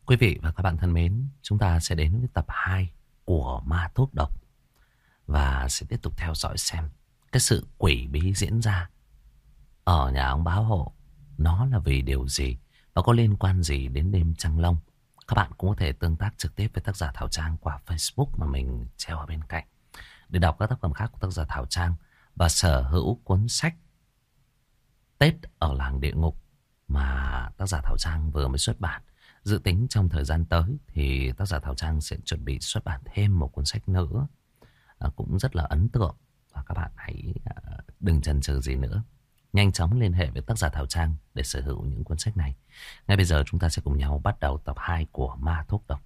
Quý vị và các bạn thân mến, chúng ta sẽ đến với tập 2 của Ma Thuốc Độc và sẽ tiếp tục theo dõi xem cái sự quỷ bí diễn ra ở nhà ông Báo Hộ nó là vì điều gì và có liên quan gì đến đêm Trăng Long. Các bạn cũng có thể tương tác trực tiếp với tác giả Thảo Trang qua Facebook mà mình treo ở bên cạnh để đọc các tác phẩm khác của tác giả Thảo Trang và sở hữu cuốn sách Tết ở làng địa ngục mà tác giả Thảo Trang vừa mới xuất bản. Dự tính trong thời gian tới thì tác giả Thảo Trang sẽ chuẩn bị xuất bản thêm một cuốn sách nữa cũng rất là ấn tượng. Và các bạn hãy đừng chần chừ gì nữa, nhanh chóng liên hệ với tác giả Thảo Trang để sở hữu những cuốn sách này. Ngay bây giờ chúng ta sẽ cùng nhau bắt đầu tập 2 của Ma Thuốc Độc.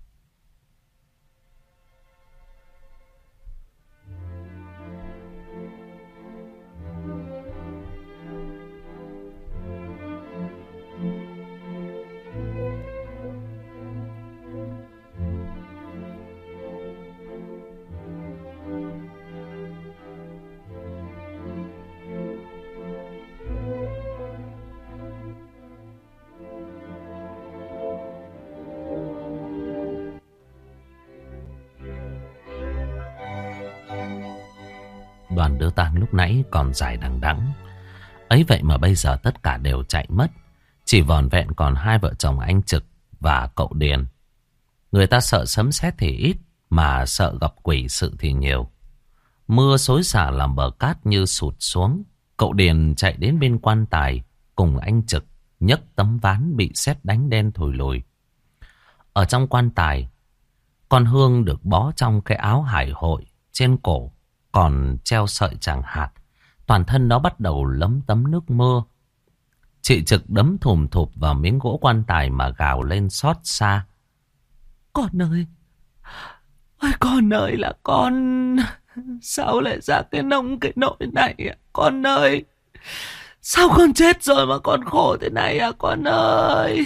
Đoàn đưa tang lúc nãy còn dài đằng đẵng, ấy vậy mà bây giờ tất cả đều chạy mất. Chỉ vỏn vẹn còn hai vợ chồng anh Trực và cậu Điền. Người ta sợ sấm sét thì ít, mà sợ gặp quỷ sự thì nhiều. Mưa xối xả làm bờ cát như sụt xuống. Cậu Điền chạy đến bên quan tài cùng anh Trực nhấc tấm ván bị sét đánh đen thùi lùi. Ở trong quan tài, con Hương được bó trong cái áo hải hội, trên cổ còn treo sợi tràng hạt. Toàn thân nó bắt đầu lấm tấm nước mưa. Chị Trực đấm thùm thụp vào miếng gỗ quan tài mà gào lên xót xa. Con ơi! Ôi con ơi là con! Sao lại ra cái nông cái nỗi này ạ? Con ơi! Sao con chết rồi mà con khổ thế này à con ơi!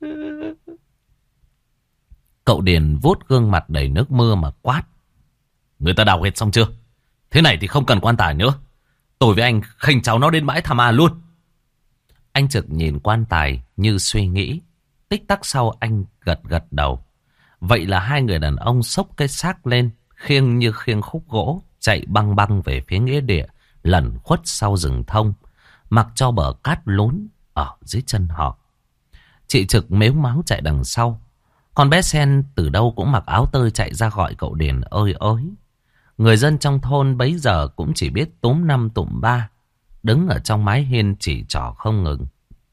Cậu Điền vuốt gương mặt đầy nước mưa mà quát. Người ta đào hết xong chưa? Thế này thì không cần quan tài nữa. Tôi với anh khênh cháu nó đến bãi Tha Ma luôn. Anh Trực nhìn quan tài như suy nghĩ. Tích tắc sau anh gật gật đầu. Vậy là hai người đàn ông xốc cái xác lên, khiêng như khiêng khúc gỗ, chạy băng băng về phía nghĩa địa, lẩn khuất sau rừng thông, mặc cho bờ cát lún ở dưới chân họ. Chị Trực mếu máo chạy đằng sau. Con bé Sen từ đâu cũng mặc áo tơi chạy ra gọi cậu Điền ơi ới. Người dân trong thôn bấy giờ cũng chỉ biết túm năm tụm ba, đứng ở trong mái hiên chỉ trỏ không ngừng.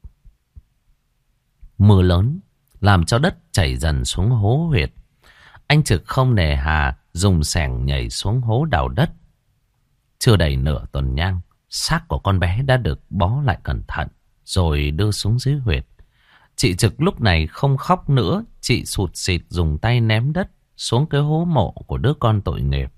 Mưa lớn làm cho đất chảy dần xuống hố huyệt. Anh Trực không nề hà dùng xẻng nhảy xuống hố đào đất. Chưa đầy nửa tuần nhang, xác của con bé đã được bó lại cẩn thận rồi đưa xuống dưới huyệt. Chị Trực lúc này không khóc nữa, chị sụt sịt dùng tay ném đất xuống cái hố mộ của đứa con tội nghiệp.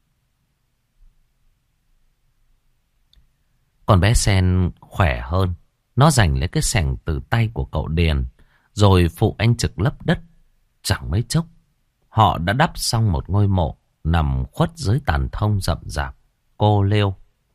Còn bé Sen khỏe hơn. Nó giành lấy cái xẻng từ tay của cậu Điền, rồi phụ anh Trực lấp đất. Chẳng mấy chốc, họ đã đắp xong một ngôi mộ nằm khuất dưới tàn thông rậm rạp, cô liêu.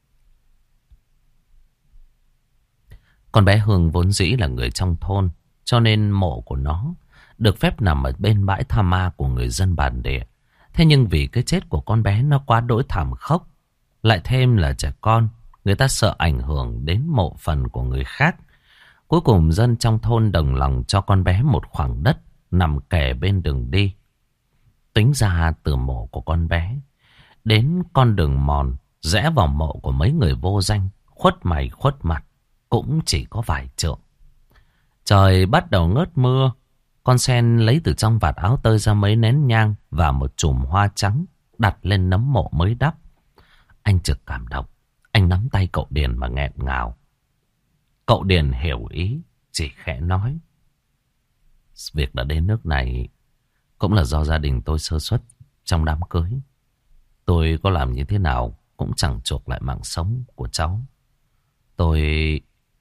Con bé Hương vốn dĩ là người trong thôn, cho nên mộ của nó được phép nằm ở bên bãi Tha Ma của người dân bản địa. Thế nhưng vì cái chết của con bé nó quá đỗi thảm khốc, lại thêm là trẻ con, người ta sợ ảnh hưởng đến mộ phần của người khác. Cuối cùng dân trong thôn đồng lòng cho con bé một khoảng đất nằm kề bên đường đi. Tính ra từ mộ của con bé đến con đường mòn rẽ vào mộ của mấy người vô danh, khuất mày khuất mặt, cũng chỉ có vài trượng. Trời bắt đầu ngớt mưa. Con Sen lấy từ trong vạt áo tơi ra mấy nén nhang và một chùm hoa trắng đặt lên nấm mộ mới đắp. Anh Trực cảm động. Anh nắm tay cậu Điền mà nghẹn ngào. Cậu Điền hiểu ý, chỉ khẽ nói. Việc đã đến nước này cũng là do gia đình tôi sơ suất trong đám cưới. Tôi có làm như thế nào cũng chẳng chuộc lại mạng sống của cháu. Tôi...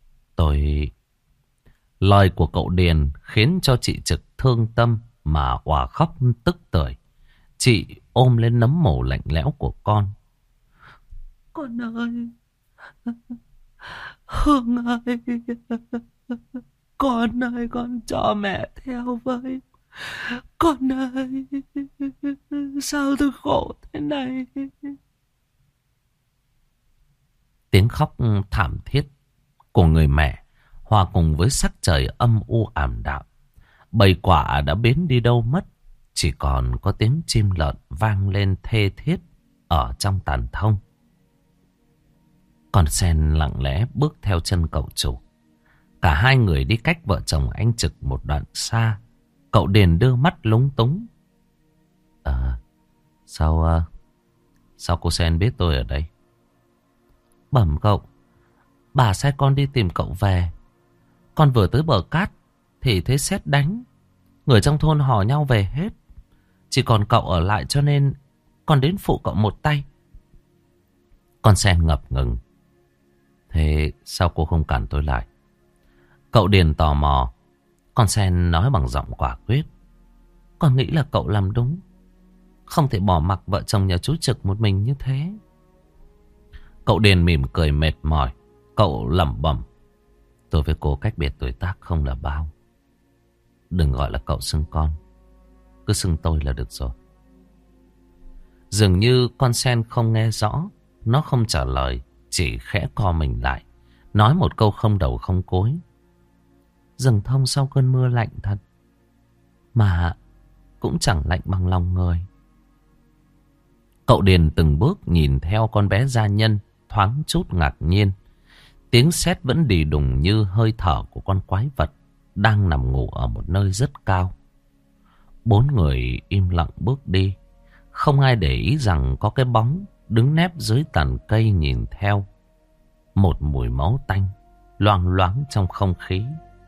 Lời của cậu Điền khiến cho chị Trực thương tâm mà òa khóc tức tưởi. Chị ôm lên nấm mồ lạnh lẽo của con. Con ơi! Hương ơi! Con ơi, con cho mẹ theo với. Con ơi, sao tôi khổ thế này? Tiếng khóc thảm thiết của người mẹ hòa cùng với sắc trời âm u ảm đạm. Bầy quả đã biến đi đâu mất, chỉ còn có tiếng chim lợn vang lên thê thiết ở trong tàn thông. Con sen lặng lẽ bước theo chân cậu chủ. Cả hai người đi cách vợ chồng anh Trực một đoạn xa. Cậu Điền đưa mắt lúng túng. Sao cô Sen biết tôi ở đây? Bẩm cậu, bà sai con đi tìm cậu về. Con vừa tới bờ cát thì thấy sét đánh. Người trong thôn hò nhau về hết. Chỉ còn cậu ở lại cho nên con đến phụ cậu một tay. Con Sen ngập ngừng. Thế sao cô không cản tôi lại? Cậu Điền tò mò. Con Sen nói bằng giọng quả quyết. Con nghĩ là cậu làm đúng. Không thể bỏ mặc vợ chồng nhà chú Trực một mình như thế. Cậu Điền mỉm cười mệt mỏi. Cậu lẩm bẩm. Tôi với cô cách biệt tuổi tác không là bao. Đừng gọi là cậu xưng con, cứ xưng tôi là được rồi. Dường như con Sen không nghe rõ. Nó không trả lời, chỉ khẽ co mình lại, nói một câu không đầu không cuối. Rừng thông sau cơn mưa lạnh thật, mà cũng chẳng lạnh bằng lòng người. Cậu Điền từng bước nhìn theo con bé gia nhân, thoáng chút ngạc nhiên. Tiếng sét vẫn đì đùng như hơi thở của con quái vật đang nằm ngủ ở một nơi rất cao. Bốn người im lặng bước đi. Không ai để ý rằng có cái bóng đứng nép dưới tàn cây nhìn theo. Một mùi máu tanh loang loáng trong không khí.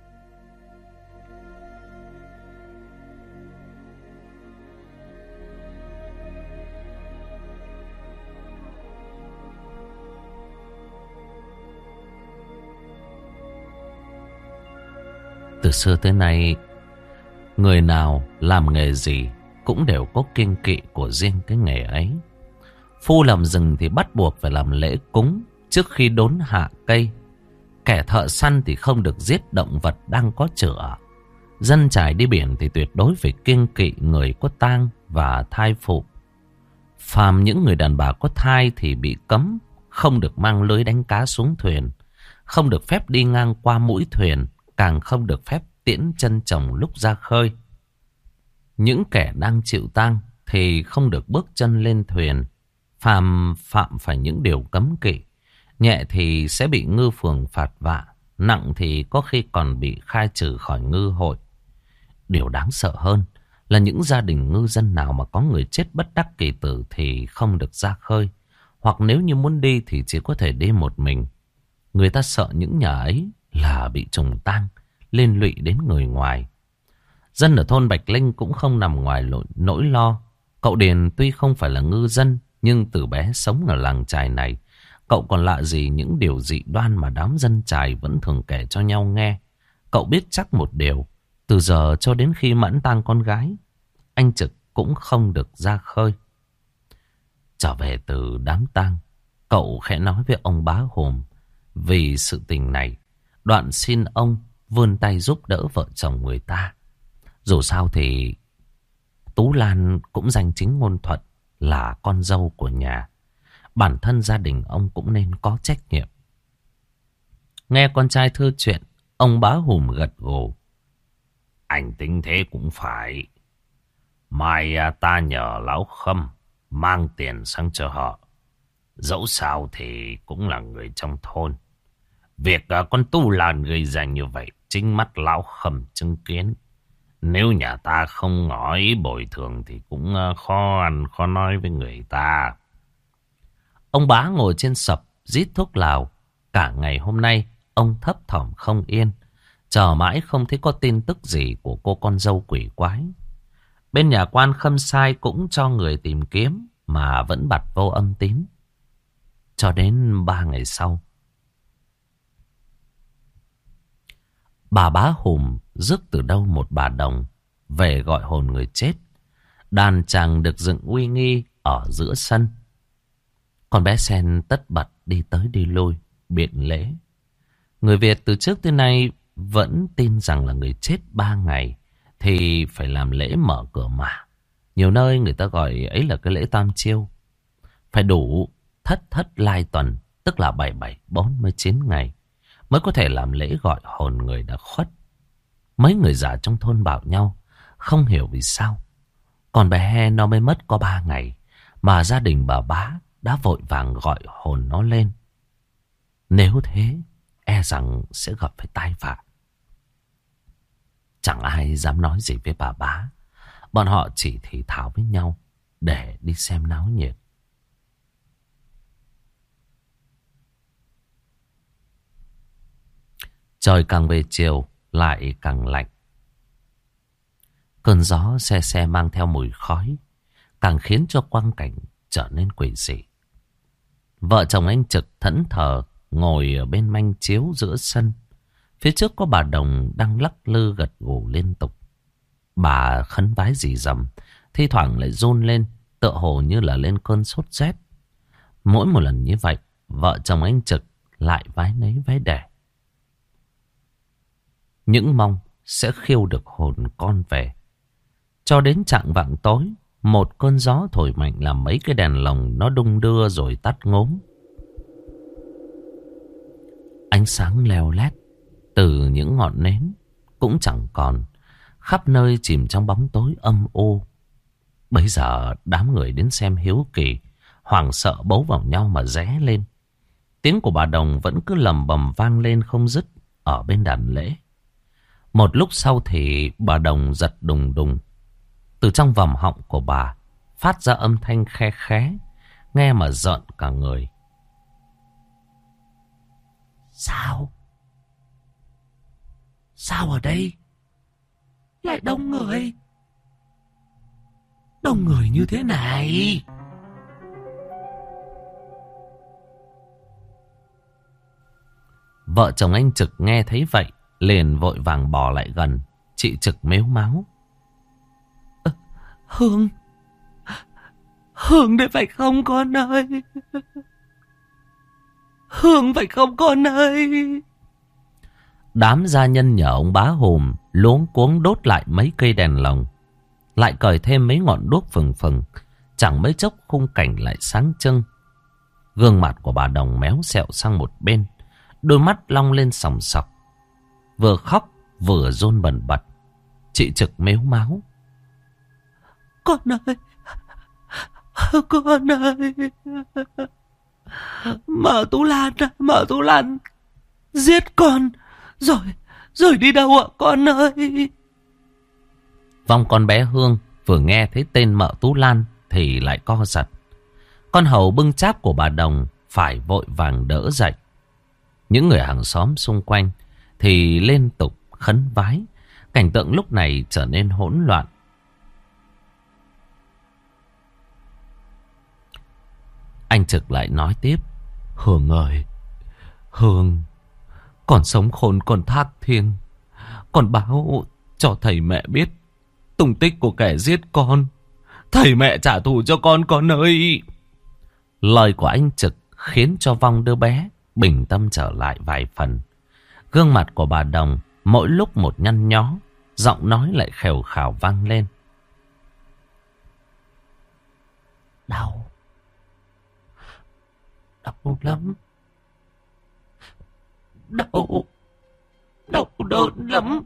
Từ xưa tới nay, người nào làm nghề gì cũng đều có kiêng kỵ của riêng cái nghề ấy. Phu làm rừng thì bắt buộc phải làm lễ cúng trước khi đốn hạ cây. Kẻ thợ săn thì không được giết động vật đang có chữa. Dân trải đi biển thì tuyệt đối phải kiêng kỵ người có tang và thai phụ. Phàm những người đàn bà có thai thì bị cấm, không được mang lưới đánh cá xuống thuyền, không được phép đi ngang qua mũi thuyền, càng không được phép tiễn chân chồng lúc ra khơi. Những kẻ đang chịu tang thì không được bước chân lên thuyền, phạm phải những điều cấm kỵ. Nhẹ thì sẽ bị ngư phường phạt vạ, nặng thì có khi còn bị khai trừ khỏi ngư hội. Điều đáng sợ hơn là những gia đình ngư dân nào mà có người chết bất đắc kỳ tử thì không được ra khơi, hoặc nếu như muốn đi thì chỉ có thể đi một mình. Người ta sợ những nhà ấy là bị trùng tang, liên lụy đến người ngoài. Dân ở thôn Bạch Linh cũng không nằm ngoài nỗi lo. Cậu Điền tuy không phải là ngư dân, nhưng từ bé sống ở làng chài này, cậu còn lạ gì những điều dị đoan mà đám dân chài vẫn thường kể cho nhau nghe. Cậu biết chắc một điều, từ giờ cho đến khi mãn tang con gái, anh Trực cũng không được ra khơi. Trở về từ đám tang, cậu khẽ nói với ông Bá Hồm vì sự tình này, đoạn xin ông vươn tay giúp đỡ vợ chồng người ta. Dù sao thì Tú Lan cũng danh chính ngôn thuận là con dâu của nhà. Bản thân gia đình ông cũng nên có trách nhiệm. Nghe con trai thưa chuyện, ông Bá Hùm gật gù. Anh tính thế cũng phải. Mai ta nhờ Lão Khâm mang tiền sang cho họ. Dẫu sao thì cũng là người trong thôn. Việc con Tu Lan gây ra như vậy, chính mắt Lão Khâm chứng kiến. Nếu nhà ta không ngỏ ý bồi thường thì cũng khó ăn khó nói với người ta. Ông Bá ngồi trên sập rít thuốc lào. Cả ngày hôm nay ông thấp thỏm không yên, chờ mãi không thấy có tin tức gì của cô con dâu quỷ quái. Bên nhà quan Khâm Sai cũng cho người tìm kiếm mà vẫn bặt vô âm tín. Cho đến 3 ngày sau, bà Bá Hùm rước từ đâu một bà đồng về gọi hồn người chết. Đàn tràng được dựng uy nghi ở giữa sân. Con bé Sen tất bật đi tới đi lui biện lễ. Người Việt từ trước tới nay vẫn tin rằng là người chết 3 ngày thì phải làm lễ mở cửa mả. Nhiều nơi người ta gọi ấy là cái lễ tam chiêu. Phải đủ thất lai tuần, tức là 47-49 ngày mới có thể làm lễ gọi hồn người đã khuất. Mấy người già trong thôn bảo nhau không hiểu vì sao con bé He nó mới mất có 3 ngày mà gia đình bà Bá đã vội vàng gọi hồn nó lên. Nếu thế e rằng sẽ gặp phải tai vạ. Chẳng ai dám nói gì với bà Bá. Bọn họ chỉ thì thào với nhau để đi xem náo nhiệt. Trời càng về chiều lại càng lạnh. Cơn gió se se mang theo mùi khói càng khiến cho quang cảnh trở nên quỷ dị. Vợ chồng anh Trực thẫn thờ ngồi ở bên manh chiếu giữa sân. Phía trước có bà Đồng đang lắc lư gật gù liên tục. Bà khấn vái rì rầm, thi thoảng lại run lên, tựa hồ như là lên cơn sốt rét. Mỗi một lần như vậy, vợ chồng anh Trực lại vái nấy vái đẻ. Những mong sẽ khiêu được hồn con về. Cho đến chạng vạng tối, một cơn gió thổi mạnh làm mấy cái đèn lồng nó đung đưa rồi tắt ngốm. Ánh sáng leo lét từ những ngọn nến cũng chẳng còn, khắp nơi chìm trong bóng tối âm u. Bấy giờ đám người đến xem hiếu kỳ, hoảng sợ bấu vào nhau mà ré lên. Tiếng của bà Đồng vẫn cứ lầm bầm vang lên không dứt ở bên đàn lễ. Một lúc sau thì bà Đồng giật đùng đùng. Từ trong vòm họng của bà phát ra âm thanh khe khé, nghe mà rợn cả người. Sao? Sao ở đây lại đông người? Đông người như thế này? Vợ chồng anh Trực nghe thấy vậy liền vội vàng bò lại gần. Chị Trực mếu máo. Hương, Hương đấy phải không con ơi? Hương phải không con ơi? Đám gia nhân nhờ ông Bá Hùm luống cuống đốt lại mấy cây đèn lồng, lại cởi thêm mấy ngọn đuốc phừng phừng. Chẳng mấy chốc khung cảnh lại sáng trưng. Gương mặt của bà Đồng méo xẹo sang một bên, đôi mắt long lên sòng sọc, vừa khóc vừa run bần bật. Chị Trực mếu máo. Con ơi, con ơi, Mợ Tú Lan giết con rồi đi đâu ạ con ơi? Vong con bé Hương vừa nghe thấy tên Mợ Tú Lan thì lại co giật. Con hầu bưng cháp của bà Đồng phải vội vàng đỡ dậy. Những người hàng xóm xung quanh thì liên tục khấn vái. Cảnh tượng lúc này trở nên hỗn loạn. Anh Trực lại nói tiếp. Hương ơi, Hương, con sống khôn con thác thiêng. Con báo cho thầy mẹ biết tung tích của kẻ giết con. Thầy mẹ trả thù cho con ơi. Lời của anh Trực khiến cho Vong đứa bé bình tâm trở lại vài phần. Gương mặt của bà Đồng mỗi lúc một nhăn nhó, giọng nói lại khều khào vang lên. Đau lắm. Đau đớn lắm.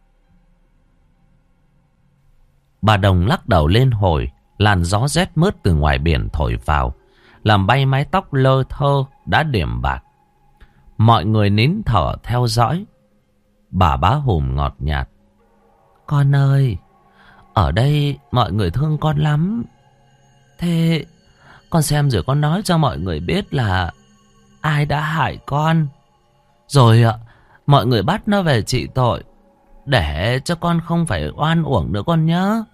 Bà Đồng lắc đầu lên hồi. Làn gió rét mướt từ ngoài biển thổi vào, làm bay mái tóc lơ thơ đã điểm bạc. Mọi người nín thở theo dõi. Bà Bá Hùm ngọt nhạt. Con ơi, ở đây mọi người thương con lắm. Thế con xem rồi con nói cho mọi người biết là ai đã hại con. Rồi mọi người bắt nó về trị tội, để cho con không phải oan uổng nữa con nhớ.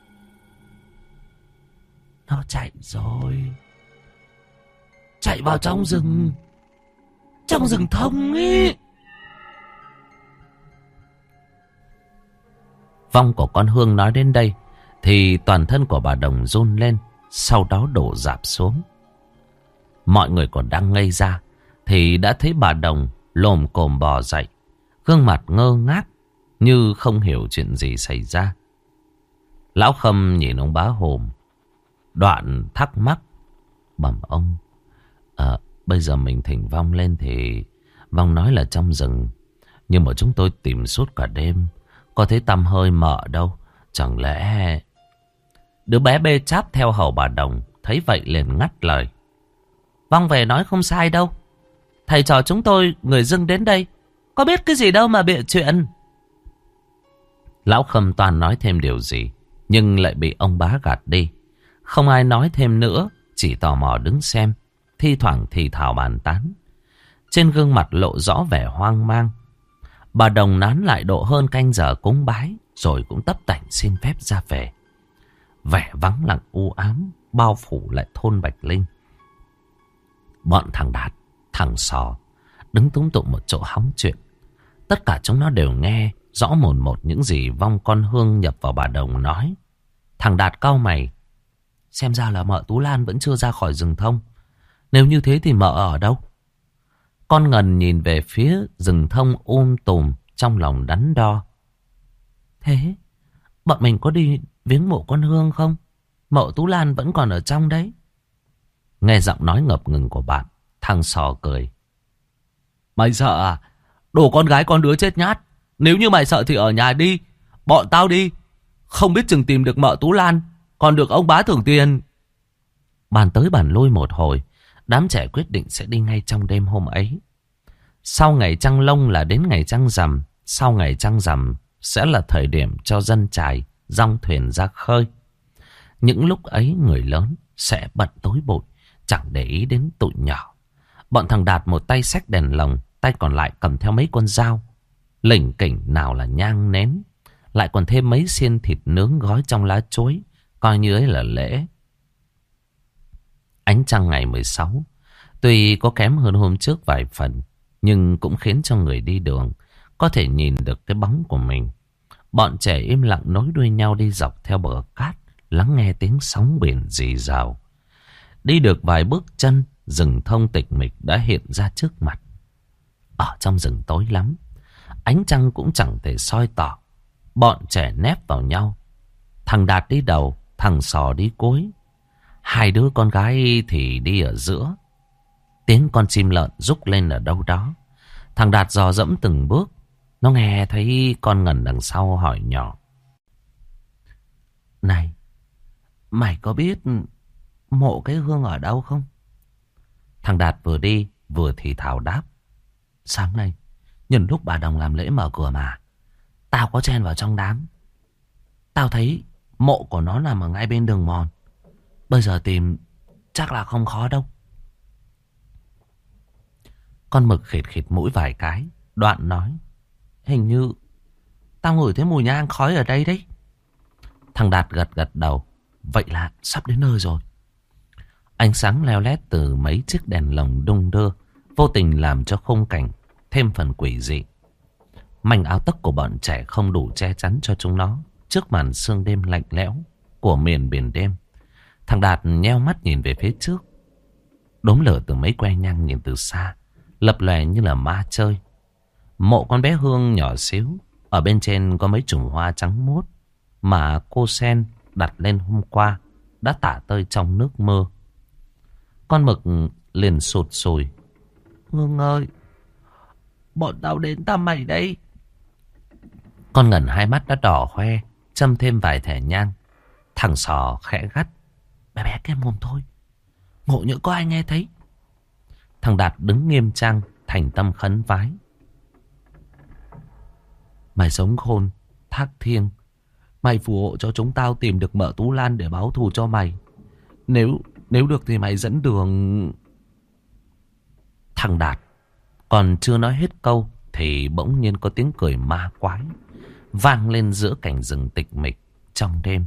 Nó chạy rồi. Chạy vào trong rừng. Trong rừng thông ấy. Vong của con Hương nói đến đây thì toàn thân của bà Đồng run lên, sau đó đổ rạp xuống. Mọi người còn đang ngây ra thì đã thấy bà Đồng lồm cồm bò dậy, gương mặt ngơ ngác, như không hiểu chuyện gì xảy ra. Lão Khâm nhìn ông bá Hồm, đoạn thắc mắc. Bẩm ông, bây giờ mình thỉnh vong lên thì vong nói là trong rừng. Nhưng mà chúng tôi tìm suốt cả đêm, có thấy tăm hơi mợ đâu. Chẳng lẽ... Đứa bé bê cháp theo hầu bà Đồng thấy vậy liền ngắt lời. Vong về nói không sai đâu. Thầy trò chúng tôi người dưng đến đây, có biết cái gì đâu mà bịa chuyện. Lão Khâm toàn nói thêm điều gì, nhưng lại bị ông bá gạt đi. Không ai nói thêm nữa, chỉ tò mò đứng xem, thi thoảng thì thào bàn tán. Trên gương mặt lộ rõ vẻ hoang mang. Bà Đồng nán lại độ hơn canh giờ cúng bái, rồi cũng tấp tảnh xin phép ra về. Vẻ vắng lặng u ám bao phủ lại thôn Bạch Linh. Bọn thằng Đạt, thằng Sò đứng túm tụm một chỗ hóng chuyện. Tất cả chúng nó đều nghe rõ mồn một những gì vong con Hương nhập vào bà Đồng nói. Thằng Đạt cau mày. Xem ra là mợ Tú Lan vẫn chưa ra khỏi rừng thông. Nếu như thế thì mợ ở đâu? Con Ngần nhìn về phía rừng thông tùm, trong lòng đắn đo. Thế bọn mình có đi viếng mộ con Hương không? Mợ Tú Lan vẫn còn ở trong đấy. Nghe giọng nói ngập ngừng của bạn, thằng Sò cười. Mày sợ à? Đồ con gái con đứa chết nhát. Nếu như mày sợ thì ở nhà đi, bọn tao đi. Không biết chừng tìm được mợ Tú Lan, còn được ông bá thưởng tiền. Bàn tới bàn lui một hồi, đám trẻ quyết định sẽ đi ngay trong đêm hôm ấy. Sau ngày trăng lông là đến ngày trăng rằm. Sau ngày trăng rằm sẽ là thời điểm cho dân chài dong thuyền ra khơi. Những lúc ấy người lớn sẽ bận tối bụi, chẳng để ý đến tụi nhỏ. Bọn thằng Đạt một tay xách đèn lồng, tay còn lại cầm theo mấy con dao. Lỉnh kỉnh nào là nhang nến, lại còn thêm mấy xiên thịt nướng gói trong lá chuối, coi như ấy là lễ. Ánh trăng ngày 16 tuy có kém hơn hôm trước vài phần, nhưng cũng khiến cho người đi đường có thể nhìn được cái bóng của mình. Bọn trẻ im lặng nối đuôi nhau đi dọc theo bờ cát, lắng nghe tiếng sóng biển rì rào. Đi được vài bước chân, rừng thông tịch mịch đã hiện ra trước mặt. Ở trong rừng tối lắm, ánh trăng cũng chẳng thể soi tỏ. Bọn trẻ nép vào nhau. Thằng Đạt đi đầu, thằng Sò đi cuối. Hai đứa con gái thì đi ở giữa. Tiếng con chim lợn rúc lên ở đâu đó. Thằng Đạt dò dẫm từng bước. Nó nghe thấy con Ngần đằng sau hỏi nhỏ. Này, mày có biết mộ cái Hương ở đâu không? Thằng Đạt vừa đi vừa thì thào đáp. Sáng nay, nhân lúc bà Đồng làm lễ mở cửa mà, tao có chen vào trong đám. Tao thấy mộ của nó nằm ở ngay bên đường mòn. Bây giờ tìm chắc là không khó đâu. Con Mực khịt khịt mũi vài cái, đoạn nói. Hình như tao ngửi thấy mùi nhang khói ở đây đấy. Thằng Đạt gật gật đầu. Vậy là sắp đến nơi rồi. Ánh sáng leo lét từ mấy chiếc đèn lồng đung đưa, vô tình làm cho khung cảnh thêm phần quỷ dị. Mảnh áo tấc của bọn trẻ không đủ che chắn cho chúng nó trước màn sương đêm lạnh lẽo của miền biển đêm. Thằng Đạt nheo mắt nhìn về phía trước. Đốm lửa từ mấy que nhang nhìn từ xa, lập lòe như là ma chơi. Mộ con bé Hương nhỏ xíu, ở bên trên có mấy chùm hoa trắng muốt mà cô Sen đặt lên hôm qua đã tả tơi trong nước mưa. Con Mực liền sụt sùi. Hương ơi, bọn tao đến thăm mày đây. Con Ngần hai mắt đã đỏ hoe, châm thêm vài thẻ nhang. Thằng Sò khẽ gắt. Bé bé cái mồm thôi, ngộ nhỡ có ai nghe thấy. Thằng Đạt đứng nghiêm trang, thành tâm khấn vái. Mày sống khôn, thác thiêng, mày phù hộ cho chúng tao tìm được mợ Tú Lan để báo thù cho mày. Nếu được thì mày dẫn đường. Thằng Đạt còn chưa nói hết câu thì bỗng nhiên có tiếng cười ma quái vang lên giữa cảnh rừng tịch mịch trong đêm.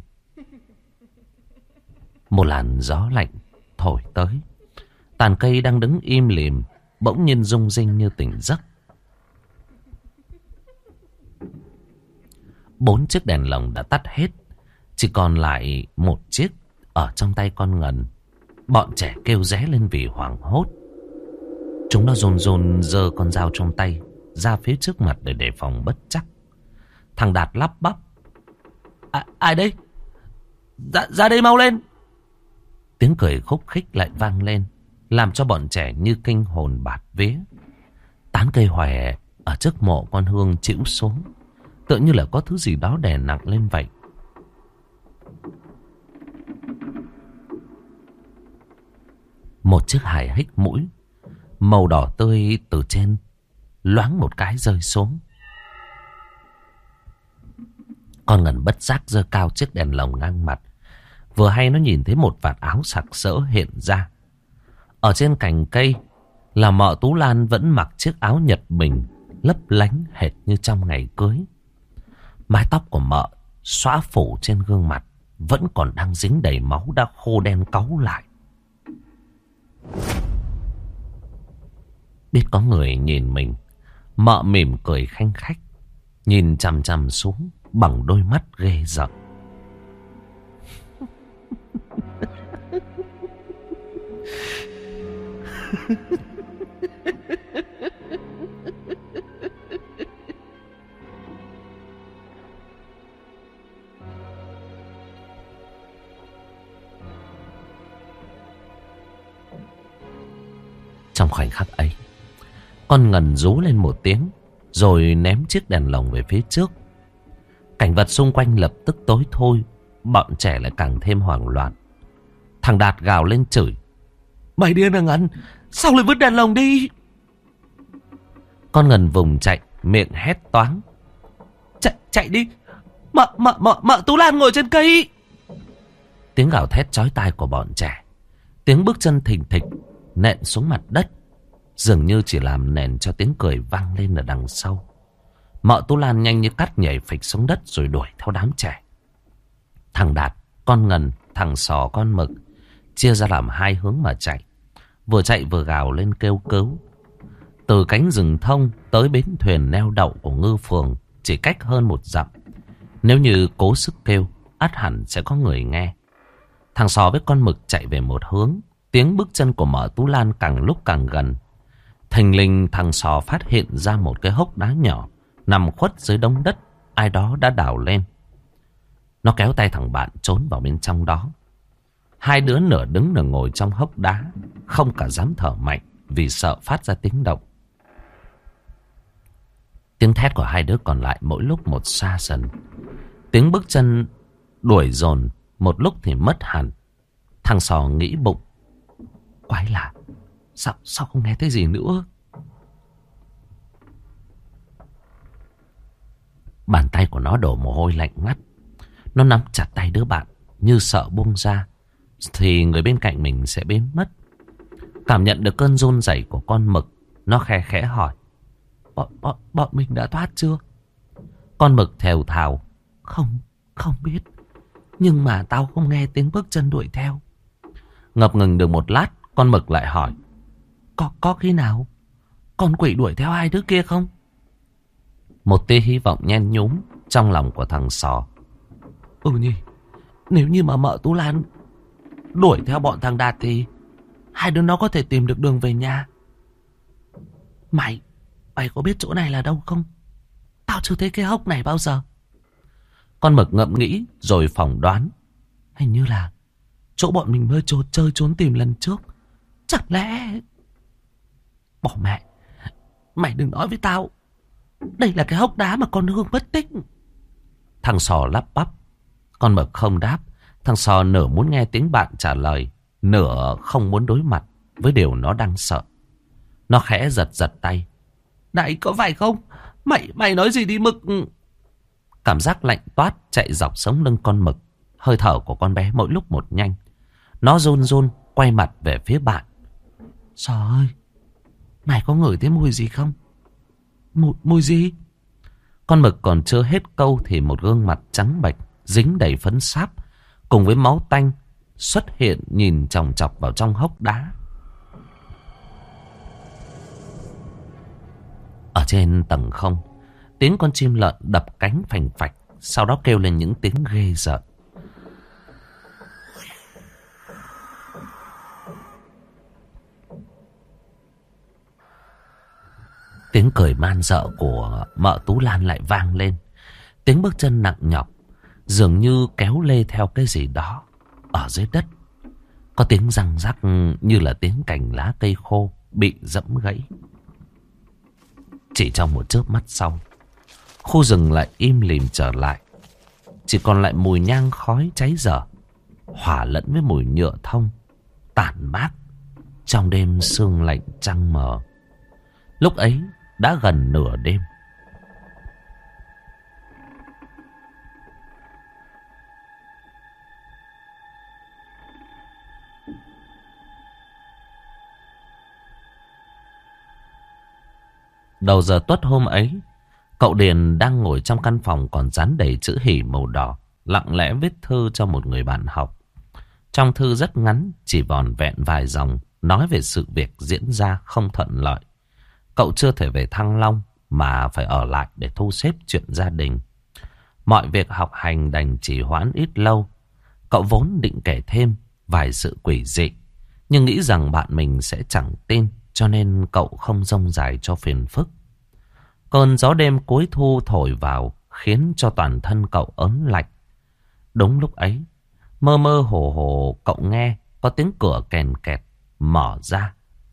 Một làn gió lạnh thổi tới. Tàn cây đang đứng im lìm bỗng nhiên rung rinh như tỉnh giấc. 4 chiếc đèn lồng đã tắt hết, chỉ còn lại một chiếc ở trong tay con Ngần. Bọn trẻ kêu ré lên vì hoảng hốt. Chúng nó run run giơ con dao trong tay ra phía trước mặt để đề phòng bất trắc. Thằng Đạt lắp bắp. Ai đây? Ra đây mau lên. Tiếng cười khúc khích lại vang lên, làm cho bọn trẻ như kinh hồn bạt vía. Tán cây hòe ở trước mộ con Hương chĩu xuống, tựa như là có thứ gì đó đè nặng lên vậy. Một chiếc hài hích mũi màu đỏ tươi từ trên loáng một cái rơi xuống. Con Ngân bất giác giơ cao chiếc đèn lồng ngang mặt. Vừa hay nó nhìn thấy một vạt áo sặc sỡ hiện ra. Ở trên cành cây là mợ Tú Lan vẫn mặc chiếc áo Nhật Bình lấp lánh hệt như trong ngày cưới. Mái tóc của mợ xõa phủ trên gương mặt vẫn còn đang dính đầy máu đã khô đen cáu lại. Biết có người nhìn mình, mợ mỉm cười khanh khách, nhìn chằm chằm xuống bằng đôi mắt ghê rợn. Trong khoảnh khắc ấy, con Ngân rú lên một tiếng, rồi ném chiếc đèn lồng về phía trước. Cảnh vật xung quanh lập tức tối thôi, bọn trẻ lại càng thêm hoảng loạn. Thằng Đạt gào lên chửi. Mày điên à Ngân? Sao lại vứt đèn lồng đi? Con Ngân vùng chạy, miệng hét toáng. Chạy đi! Mợ Tú Lan ngồi trên cây! Tiếng gào thét chói tai của bọn trẻ, tiếng bước chân thình thịch nện xuống mặt đất, dường như chỉ làm nền cho tiếng cười vang lên ở đằng sau. Mợ Tú Lan nhanh như cắt nhảy phịch xuống đất rồi đuổi theo đám trẻ. Thằng Đạt, con Ngân, thằng Sò, con Mực chia ra làm hai hướng mà chạy. Vừa chạy vừa gào lên kêu cứu. Từ cánh rừng thông tới bến thuyền neo đậu của ngư phường chỉ cách hơn 1 dặm. Nếu như cố sức kêu, ắt hẳn sẽ có người nghe. Thằng Sò với con Mực chạy về một hướng. Tiếng bước chân của mợ Tú Lan càng lúc càng gần. Thình lình thằng Sò phát hiện ra một cái hốc đá nhỏ nằm khuất dưới đống đất ai đó đã đào lên. Nó kéo tay thằng bạn trốn vào bên trong đó. Hai đứa nửa đứng nửa ngồi trong hốc đá, không cả dám thở mạnh vì sợ phát ra tiếng động. Tiếng thét của hai đứa còn lại mỗi lúc một xa dần. Tiếng bước chân đuổi dồn một lúc thì mất hẳn. Thằng Sò nghĩ bụng, quái lạ, sao không nghe thấy gì nữa. Bàn tay của nó đổ mồ hôi lạnh ngắt. Nó nắm chặt tay đứa bạn như sợ buông ra thì người bên cạnh mình sẽ biến mất. Cảm nhận được cơn run rẩy của con Mực, nó khe khẽ hỏi. Bọn mình đã thoát chưa? Con Mực thều thào. Không biết. Nhưng mà tao không nghe tiếng bước chân đuổi theo. Ngập ngừng được một lát, con Mực lại hỏi. Có khi nào con quỷ đuổi theo hai đứa kia không? Một tia hy vọng nhen nhúm trong lòng của thằng Sò. Ừ nhỉ, nếu như mà mợ Tú Lan đuổi theo bọn thằng Đạt thì hai đứa nó có thể tìm được đường về nhà. Mày có biết chỗ này là đâu không? Tao chưa thấy cái hốc này bao giờ. Con Mực ngẫm nghĩ rồi phỏng đoán. Hình như là chỗ bọn mình mới chơi trốn tìm lần trước. Chẳng lẽ... Bỏ mẹ, mày đừng nói với tao đây là cái hốc đá mà con Hương mất tích. Thằng Sò lắp bắp. Con Mực không đáp. Thằng Sò nửa muốn nghe tiếng bạn trả lời, nửa không muốn đối mặt với điều nó đang sợ. Nó khẽ giật tay. Này có phải không? Mày nói gì đi Mực? Cảm giác lạnh toát chạy dọc sống lưng con Mực. Hơi thở của con bé mỗi lúc một nhanh. Nó run quay mặt về phía bạn. Sò ơi, mày có ngửi thấy mùi gì không? Mùi gì? Con Mực còn chưa hết câu thì một gương mặt trắng bệch dính đầy phấn sáp cùng với máu tanh xuất hiện nhìn chòng chọc vào trong hốc đá. Ở trên tầng không, tiếng con chim lợn đập cánh phành phạch, sau đó kêu lên những tiếng ghê rợn. Tiếng cười man rợ của mợ Tú Lan lại vang lên. Tiếng bước chân nặng nhọc, dường như kéo lê theo cái gì đó ở dưới đất. Có tiếng răng rắc như là tiếng cành lá cây khô bị giẫm gãy. Chỉ trong một chớp mắt sau, khu rừng lại im lìm trở lại. Chỉ còn lại mùi nhang khói cháy dở, hòa lẫn với mùi nhựa thông tản mát trong đêm sương lạnh trăng mờ. Lúc ấy đã gần nửa đêm. Đầu giờ tuất hôm ấy, cậu Điền đang ngồi trong căn phòng còn dán đầy chữ hỉ màu đỏ, lặng lẽ viết thư cho một người bạn học. Trong thư rất ngắn, chỉ vỏn vẹn vài dòng, nói về sự việc diễn ra không thuận lợi. Cậu chưa thể về Thăng Long mà phải ở lại để thu xếp chuyện gia đình. Mọi việc học hành đành trì hoãn ít lâu. Cậu vốn định kể thêm vài sự quỷ dị, nhưng nghĩ rằng bạn mình sẽ chẳng tin, cho nên cậu không dông dài cho phiền phức. Cơn gió đêm cuối thu thổi vào khiến cho toàn thân cậu ớn lạnh. Đúng lúc ấy, mơ mơ hồ hồ cậu nghe có tiếng cửa kèn kẹt mở ra.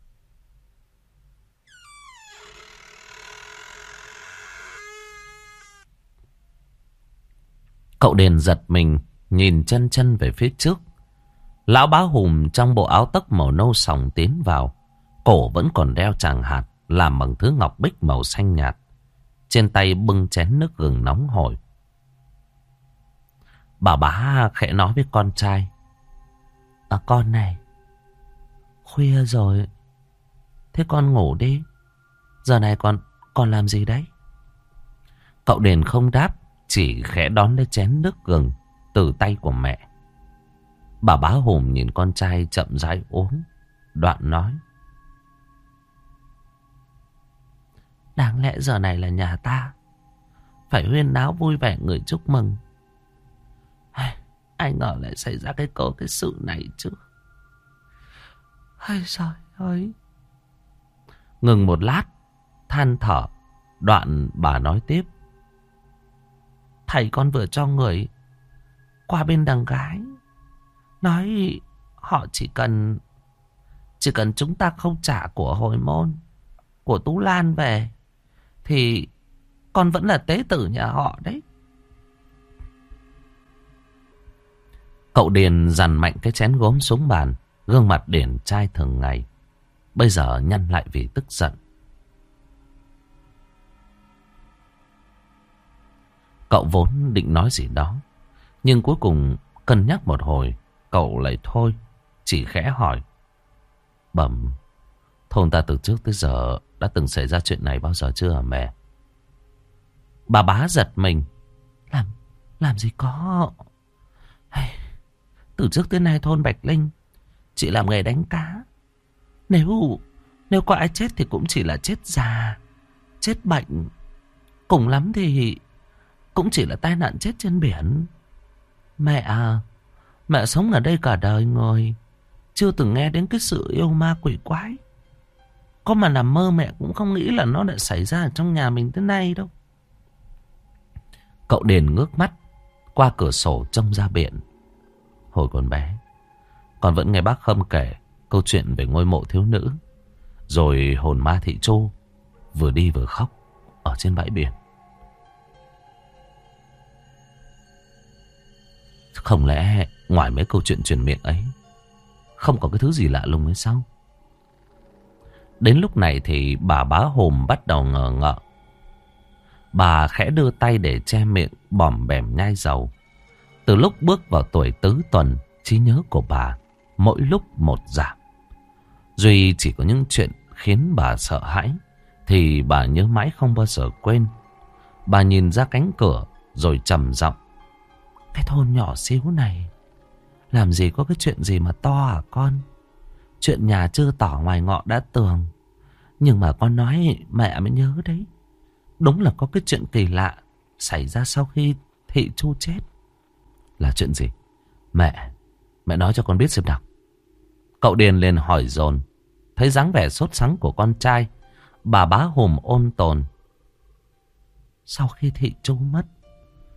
Cậu Điền giật mình nhìn chân chân về phía trước. Lão Bá Hùm trong bộ áo tấc màu nâu sòng tiến vào. Cổ vẫn còn đeo tràng hạt làm bằng thứ ngọc bích màu xanh nhạt. Trên tay bưng chén nước gừng nóng hổi. Bà Bá khẽ nói với con trai: con này, khuya rồi, thế con ngủ đi. Giờ này còn làm gì đấy? Cậu Điền không đáp, chỉ khẽ đón lấy chén nước gừng từ tay của mẹ. Bà Bá Hùm nhìn con trai chậm rãi uống, đoạn nói: đáng lẽ giờ này là nhà ta phải huyên náo vui vẻ người chúc mừng. Ai ngờ lại xảy ra cái sự này chứ. Ôi trời ơi. Ngừng một lát, than thở, đoạn bà nói tiếp: thầy con vừa cho người qua bên đằng gái, nói họ chỉ cần chúng ta không trả của hồi môn của Tú Lan về thì con vẫn là tế tử nhà họ đấy. Cậu Điền dằn mạnh cái chén gốm xuống bàn, gương mặt điển trai thường ngày bây giờ nhăn lại vì tức giận. Cậu vốn định nói gì đó, nhưng cuối cùng cân nhắc một hồi, cậu lại thôi, chỉ khẽ hỏi: bẩm, thôn ta từ trước tới giờ đã từng xảy ra chuyện này bao giờ chưa hả mẹ? Bà Bá giật mình: làm gì có. Từ trước tới nay thôn Bạch Linh chỉ làm nghề đánh cá. Nếu có ai chết thì cũng chỉ là chết già, chết bệnh, cùng lắm thì cũng chỉ là tai nạn chết trên biển. Mẹ à, mẹ sống ở đây cả đời người, chưa từng nghe đến cái sự yêu ma quỷ quái. Có mà nằm mơ mẹ cũng không nghĩ là nó đã xảy ra ở trong nhà mình tới nay đâu. Cậu Điền ngước mắt qua cửa sổ trông ra biển. Hồi còn bé, con vẫn nghe bác Khâm kể câu chuyện về ngôi mộ thiếu nữ, rồi hồn ma Thị Chu vừa đi vừa khóc ở trên bãi biển. Không lẽ ngoài mấy câu chuyện truyền miệng ấy không có cái thứ gì lạ lùng hay sao? Đến lúc này thì bà Bá Hùm bắt đầu ngờ ngợ. Bà khẽ đưa tay để che miệng bòm bèm nhai dầu. Từ lúc bước vào tuổi tứ tuần, trí nhớ của bà mỗi lúc một giảm. Duy chỉ có những chuyện khiến bà sợ hãi thì bà nhớ mãi không bao giờ quên. Bà nhìn ra cánh cửa rồi trầm giọng: cái thôn nhỏ xíu này làm gì có cái chuyện gì mà to hả con? Chuyện nhà chưa tỏ ngoài ngọ đã tường, nhưng mà con nói mẹ mới nhớ đấy. Đúng là có cái chuyện kỳ lạ xảy ra sau khi Thị Chu chết. Là chuyện gì? Mẹ nói cho con biết xem nào. Cậu Điền liền hỏi dồn. Thấy dáng vẻ sốt sắng của con trai, bà Bá Hùm ôn tồn: sau khi Thị Chu mất,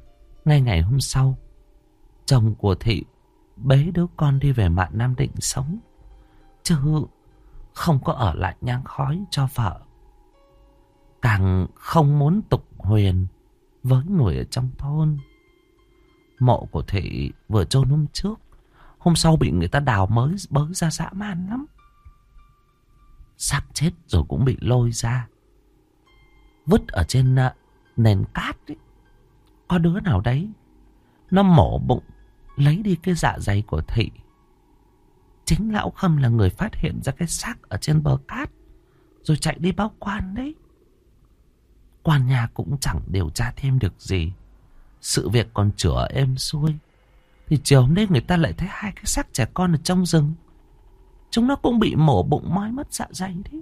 Ngay ngày hôm sau, chồng của Thị bế đứa con đi về Mạn Nam Định sống, chứ không có ở lại nhang khói cho vợ. Càng không muốn tục huyền với người ở trong thôn. Mộ của Thị vừa chôn hôm trước, hôm sau bị người ta đào mới bới ra dã man lắm. Xác chết rồi cũng bị lôi ra, vứt ở trên nền cát ấy. Có đứa nào đấy nó mổ bụng, lấy đi cái dạ dày của Thị. Chính lão Khâm là người phát hiện ra cái xác ở trên bờ cát, rồi chạy đi báo quan đấy. Quan nhà cũng chẳng điều tra thêm được gì. Sự việc còn chữa êm xuôi, thì chiều hôm nay người ta lại thấy 2 cái xác trẻ con ở trong rừng. Chúng nó cũng bị mổ bụng moi mất dạ dày đấy.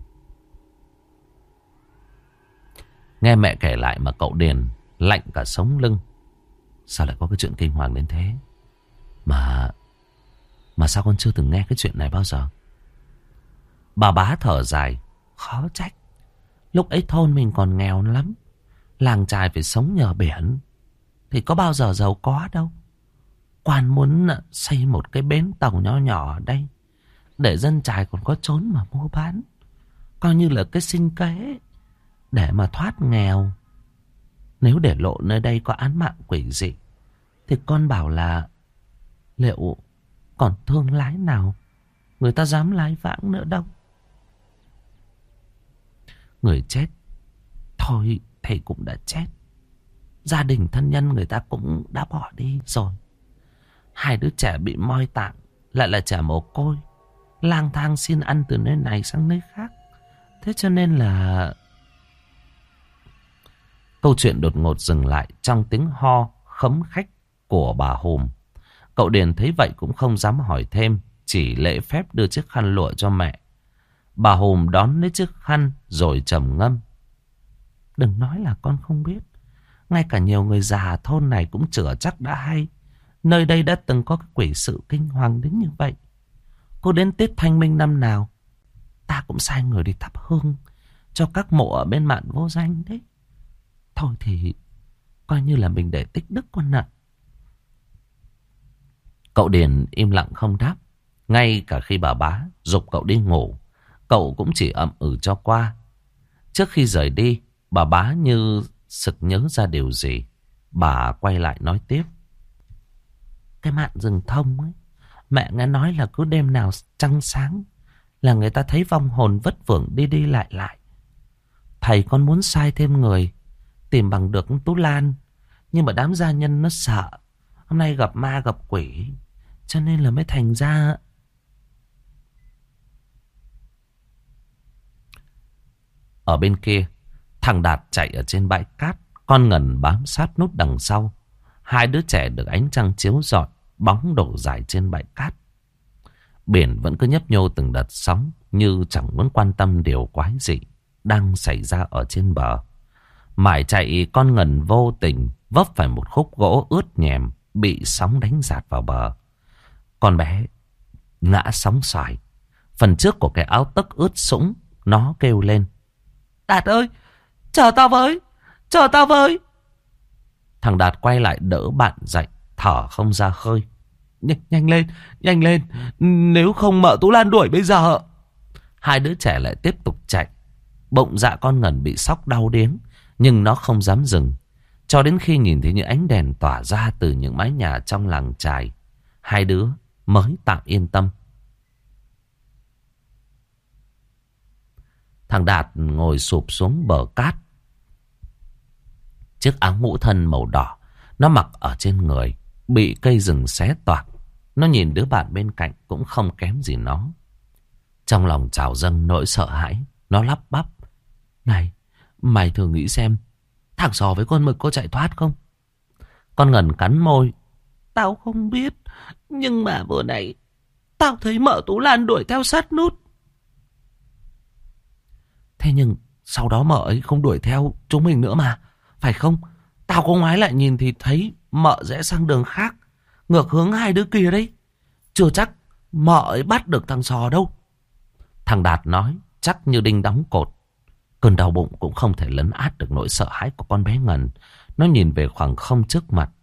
Nghe mẹ kể lại mà cậu Điền lạnh cả sống lưng. Sao lại có cái chuyện kinh hoàng đến thế? Mà sao con chưa từng nghe cái chuyện này bao giờ? Bà Bá thở dài. Khó trách, lúc ấy thôn mình còn nghèo lắm, làng chài phải sống nhờ biển, thì có bao giờ giàu có đâu. Quan muốn xây một cái bến tàu nhỏ nhỏ ở đây, để dân chài còn có chốn mà mua bán, coi như là cái sinh kế để mà thoát nghèo. Nếu để lộ nơi đây có án mạng quỷ dị, thì con bảo là liệu còn thương lái nào người ta dám lái vãng nữa đâu. Người chết thôi thì cũng đã chết, gia đình thân nhân người ta cũng đã bỏ đi rồi. 2 đứa trẻ bị moi tạng lại là trẻ mồ côi, lang thang xin ăn từ nơi này sang nơi khác. Thế cho nên là... Câu chuyện đột ngột dừng lại trong tiếng ho khấm khách của bà Hùm. Cậu Điền thấy vậy cũng không dám hỏi thêm, chỉ lễ phép đưa chiếc khăn lụa cho mẹ. Bà Hùm đón lấy chiếc khăn rồi trầm ngâm. Đừng nói là con không biết, ngay cả nhiều người già thôn này cũng chửa chắc đã hay, nơi đây đã từng có cái quỷ sự kinh hoàng đến như vậy. Cô đến Tết Thanh Minh năm nào, ta cũng sai người đi thắp hương cho các mộ ở bên Mạn Vô Danh đấy. Thôi thì coi như là mình để tích đức con ạ. Cậu Điền im lặng không đáp. Ngay cả khi bà Bá giục cậu đi ngủ, cậu cũng chỉ ậm ừ cho qua. Trước khi rời đi, bà Bá như sực nhớ ra điều gì. Bà quay lại nói tiếp. Cái Mạn Rừng Thông ấy, mẹ nghe nói là cứ đêm nào trăng sáng là người ta thấy vong hồn vất vưởng đi đi lại lại. Thầy con muốn sai thêm người tìm bằng được Tú Lan, nhưng mà đám gia nhân nó sợ hôm nay gặp ma gặp quỷ, cho nên là mới thành ra... Ở bên kia, thằng Đạt chạy ở trên bãi cát, con Ngân bám sát nút đằng sau. 2 đứa trẻ được ánh trăng chiếu rọi, bóng đổ dài trên bãi cát. Biển vẫn cứ nhấp nhô từng đợt sóng, như chẳng muốn quan tâm điều quái dị đang xảy ra ở trên bờ. Mãi chạy, con Ngân vô tình vấp phải một khúc gỗ ướt nhèm, bị sóng đánh dạt vào bờ. Con bé ngã sóng xoài. Phần trước của cái áo tấc ướt sũng, nó kêu lên. Đạt ơi, chờ tao với, chờ tao với. Thằng Đạt quay lại đỡ bạn dậy, thở không ra khơi. Nhanh lên, nếu không mợ Tú Lan đuổi bây giờ. 2 đứa trẻ lại tiếp tục chạy. Bụng dạ con Ngân bị sóc đau điếng, nhưng nó không dám dừng. Cho đến khi nhìn thấy những ánh đèn tỏa ra từ những mái nhà trong làng chài, 2 đứa mới tạm yên tâm. Thằng Đạt ngồi sụp xuống bờ cát. Chiếc áo ngũ thân màu đỏ nó mặc ở trên người bị cây rừng xé toạc. Nó nhìn đứa bạn bên cạnh cũng không kém gì nó. Trong lòng trào dâng nỗi sợ hãi, nó lắp bắp. Này, mày thử nghĩ xem, thằng Sò với con Mực có chạy thoát không? Con Ngân cắn môi. Tao không biết, nhưng mà vừa nãy tao thấy mợ Tú Lan đuổi theo sát nút. Thế nhưng sau đó mợ ấy không đuổi theo chúng mình nữa mà, phải không? Tao có ngoái lại nhìn thì thấy mợ rẽ sang đường khác, ngược hướng 2 đứa kia đấy. Chưa chắc mợ ấy bắt được thằng Sò đâu. Thằng Đạt nói chắc như đinh đóng cột. Cơn đau bụng cũng không thể lấn át được nỗi sợ hãi của con bé Ngân. Nó nhìn về khoảng không trước mặt,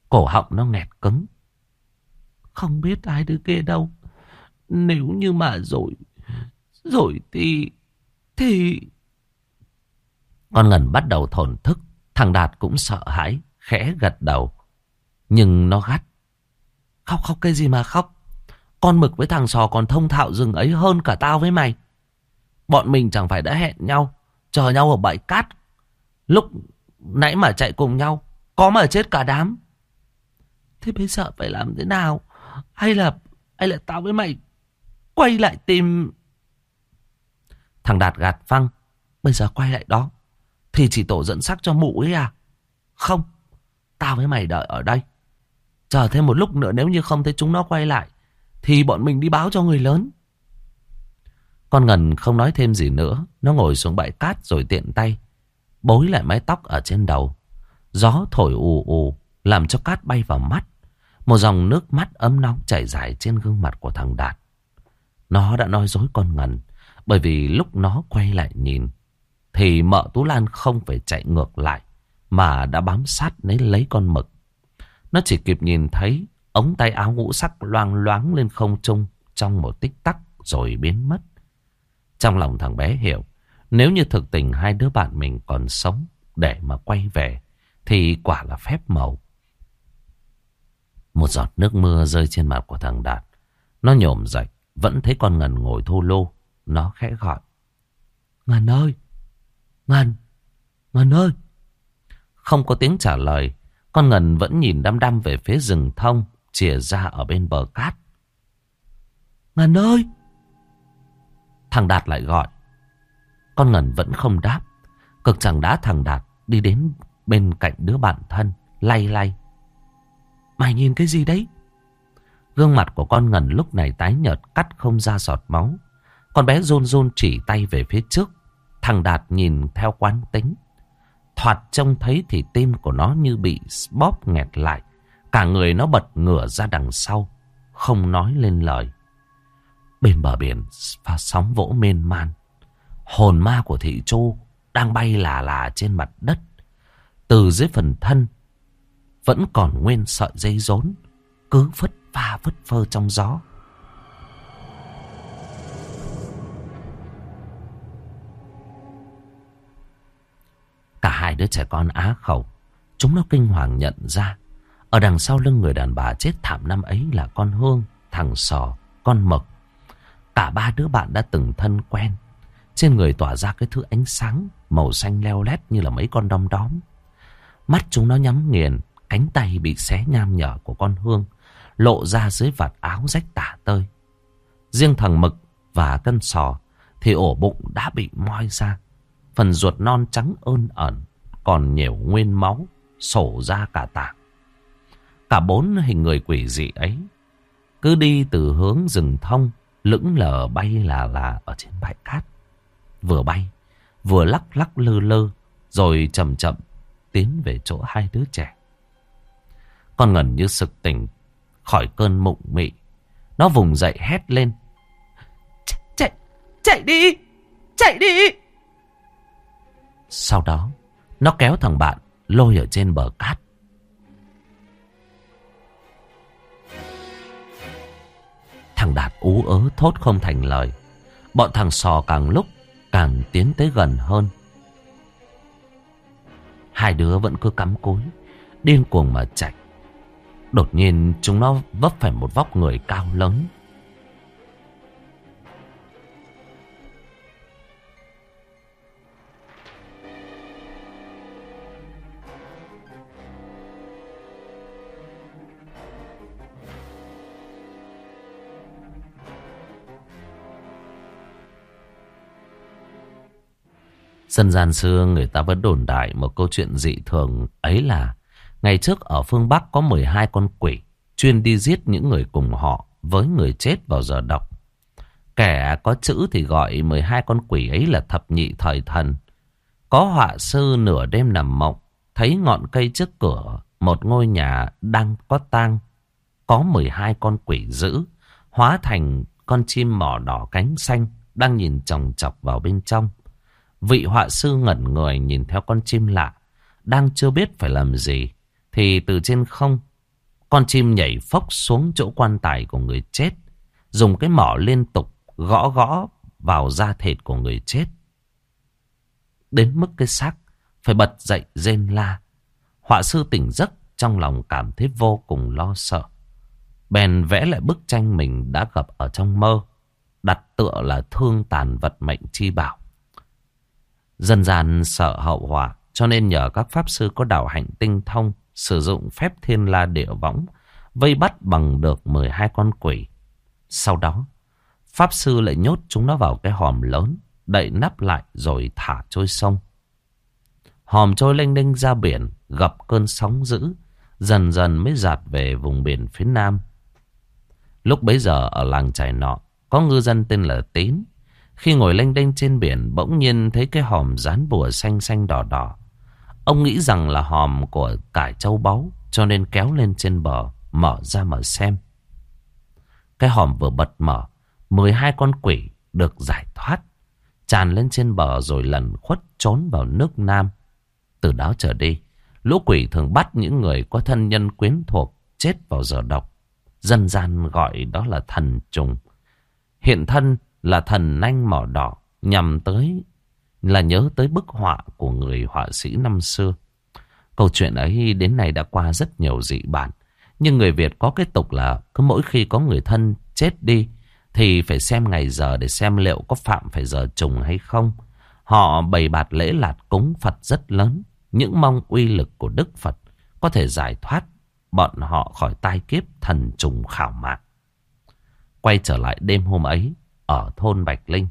Cổ họng nó nghẹt cứng. Không biết ai đứa kia đâu. Nếu như mà rồi thì... Con Ngân bắt đầu thổn thức. Thằng Đạt cũng sợ hãi, khẽ gật đầu. Nhưng nó gắt. Khóc cái gì mà khóc. Con Mực với thằng Sò còn thông thạo rừng ấy hơn cả tao với mày. Bọn mình chẳng phải đã hẹn nhau, chờ nhau ở bãi cát. Lúc nãy mà chạy cùng nhau, có mà chết cả đám. Thế bây giờ phải làm thế nào? Hay là tao với mày quay lại tìm... Thằng Đạt gạt phăng. Bây giờ quay lại đó thì chỉ tổ dẫn xác cho mụ ấy à? Không, tao với mày đợi ở đây. Chờ thêm một lúc nữa, nếu như không thấy chúng nó quay lại thì bọn mình đi báo cho người lớn. Con Ngân không nói thêm gì nữa. Nó ngồi xuống bãi cát rồi tiện tay bối lại mái tóc ở trên đầu. Gió thổi ù ù làm cho cát bay vào mắt. Một dòng nước mắt ấm nóng chảy dài trên gương mặt của thằng Đạt. Nó đã nói dối con Ngân, bởi vì lúc nó quay lại nhìn thì mợ Tú Lan không phải chạy ngược lại mà đã bám sát lấy con Mực. Nó chỉ kịp nhìn thấy ống tay áo ngũ sắc loang loáng lên không trung trong một tích tắc rồi biến mất. Trong lòng thằng bé hiểu, nếu như thực tình hai đứa bạn mình còn sống để mà quay về thì quả là phép màu. Một giọt nước mưa rơi trên mặt của thằng Đạt. Nó nhổm dậy, vẫn thấy con Ngân ngồi thô lô. Nó khẽ gọi. Ngân ơi! Ngân ơi! Không có tiếng trả lời. Con Ngân vẫn nhìn đăm đăm về phía rừng thông chìa ra ở bên bờ cát. Ngân ơi! Thằng Đạt lại gọi. Con Ngân vẫn không đáp. Cực chẳng đã thằng Đạt đi đến bên cạnh đứa bạn thân, lay. Mày nhìn cái gì đấy? Gương mặt của con Ngân lúc này tái nhợt, cắt không ra giọt máu. Con bé run run chỉ tay về phía trước. Thằng Đạt nhìn theo quán tính. Thoạt trông thấy thì tim của nó như bị bóp nghẹt lại. Cả người nó bật ngửa ra đằng sau, không nói lên lời. Bên bờ biển pha sóng vỗ mênh man. Hồn ma của thị Chu đang bay là trên mặt đất. Từ dưới phần thân vẫn còn nguyên sợi dây rốn, cứ phất phơ trong gió. Cả hai đứa trẻ con á khẩu. Chúng nó kinh hoàng nhận ra ở đằng sau lưng người đàn bà chết thảm năm ấy là con Hương, thằng Sò, con Mực. Cả ba đứa bạn đã từng thân quen. Trên người tỏa ra cái thứ ánh sáng màu xanh leo lét như là mấy con đom đóm. Mắt chúng nó nhắm nghiền. Cánh tay bị xé nham nhở của con Hương lộ ra dưới vạt áo rách tả tơi. Riêng thằng Mực và con Sò thì ổ bụng đã bị moi ra. Phần ruột non trắng ơn ẩn còn nhiều nguyên máu sổ ra cả tạng. Cả bốn hình người quỷ dị ấy cứ đi từ hướng rừng thông, lững lờ bay là ở trên bãi cát. Vừa bay vừa lắc lư rồi chậm chậm tiến về chỗ hai đứa trẻ. Con Ngân như sực tỉnh khỏi cơn mộng mị. Nó vùng dậy hét lên. Chạy đi! Sau đó nó kéo thằng bạn lôi ở trên bờ cát. Thằng Đạt ú ớ thốt không thành lời. Bọn thằng Sò càng lúc càng tiến tới gần hơn. Hai đứa vẫn cứ cắm cúi điên cuồng mà chạy. Đột nhiên chúng nó vấp phải một vóc người cao lớn. Dân gian xưa người ta vẫn đồn đại một câu chuyện dị thường ấy là ngày trước ở phương Bắc có 12 con quỷ chuyên đi giết những người cùng họ với người chết vào giờ độc. Kẻ có chữ thì gọi 12 con quỷ ấy là thập nhị thời thần. Có họa sư nửa đêm nằm mộng thấy ngọn cây trước cửa một ngôi nhà đang có tang. Có 12 con quỷ dữ hóa thành con chim mỏ đỏ cánh xanh đang nhìn chòng chọc vào bên trong. Vị họa sư ngẩn người nhìn theo con chim lạ, đang chưa biết phải làm gì, thì từ trên không Con chim nhảy phốc xuống chỗ quan tài của người chết, dùng cái mỏ liên tục gõ gõ vào da thịt của người chết, đến mức cái xác phải bật dậy rên la. Họa sư tỉnh giấc, trong lòng cảm thấy vô cùng lo sợ. Bèn vẽ lại bức tranh mình đã gặp ở trong mơ, đặt tựa là thương tàn vật mệnh chi bảo. Dân gian sợ hậu họa, cho nên nhờ các pháp sư có đạo hạnh tinh thông, sử dụng phép thiên la địa võng, vây bắt bằng được 12 con quỷ. Sau đó, pháp sư lại nhốt chúng nó vào cái hòm lớn, đậy nắp lại rồi thả trôi sông. Hòm trôi lênh đênh ra biển, gặp cơn sóng dữ, dần dần mới dạt về vùng biển phía nam. Lúc bấy giờ ở làng chài nọ, có ngư dân tên là Tín. Khi ngồi lênh đênh trên biển, bỗng nhiên thấy cái hòm dán bùa xanh xanh đỏ đỏ. Ông nghĩ rằng là hòm của cải châu báu, cho nên kéo lên trên bờ, mở ra mà xem. Cái hòm vừa bật mở, 12 con quỷ được giải thoát, tràn lên trên bờ rồi lẩn khuất trốn vào nước Nam. Từ đó trở đi, lũ quỷ thường bắt những người có thân nhân quyến thuộc chết vào giờ độc. Dân gian gọi đó là thần trùng. Hiện thân là thần nanh mỏ đỏ, nhằm tới là nhớ tới bức họa của người họa sĩ năm xưa. Câu chuyện ấy đến nay đã qua rất nhiều dị bản, nhưng người Việt có cái tục là cứ mỗi khi có người thân chết đi thì phải xem ngày giờ để xem liệu có phạm phải giờ trùng hay không. Họ bày bạt lễ lạt cúng Phật rất lớn, những mong uy lực của Đức Phật có thể giải thoát bọn họ khỏi tai kiếp thần trùng khảo mạng. Quay trở lại đêm hôm ấy ở thôn Bạch Linh,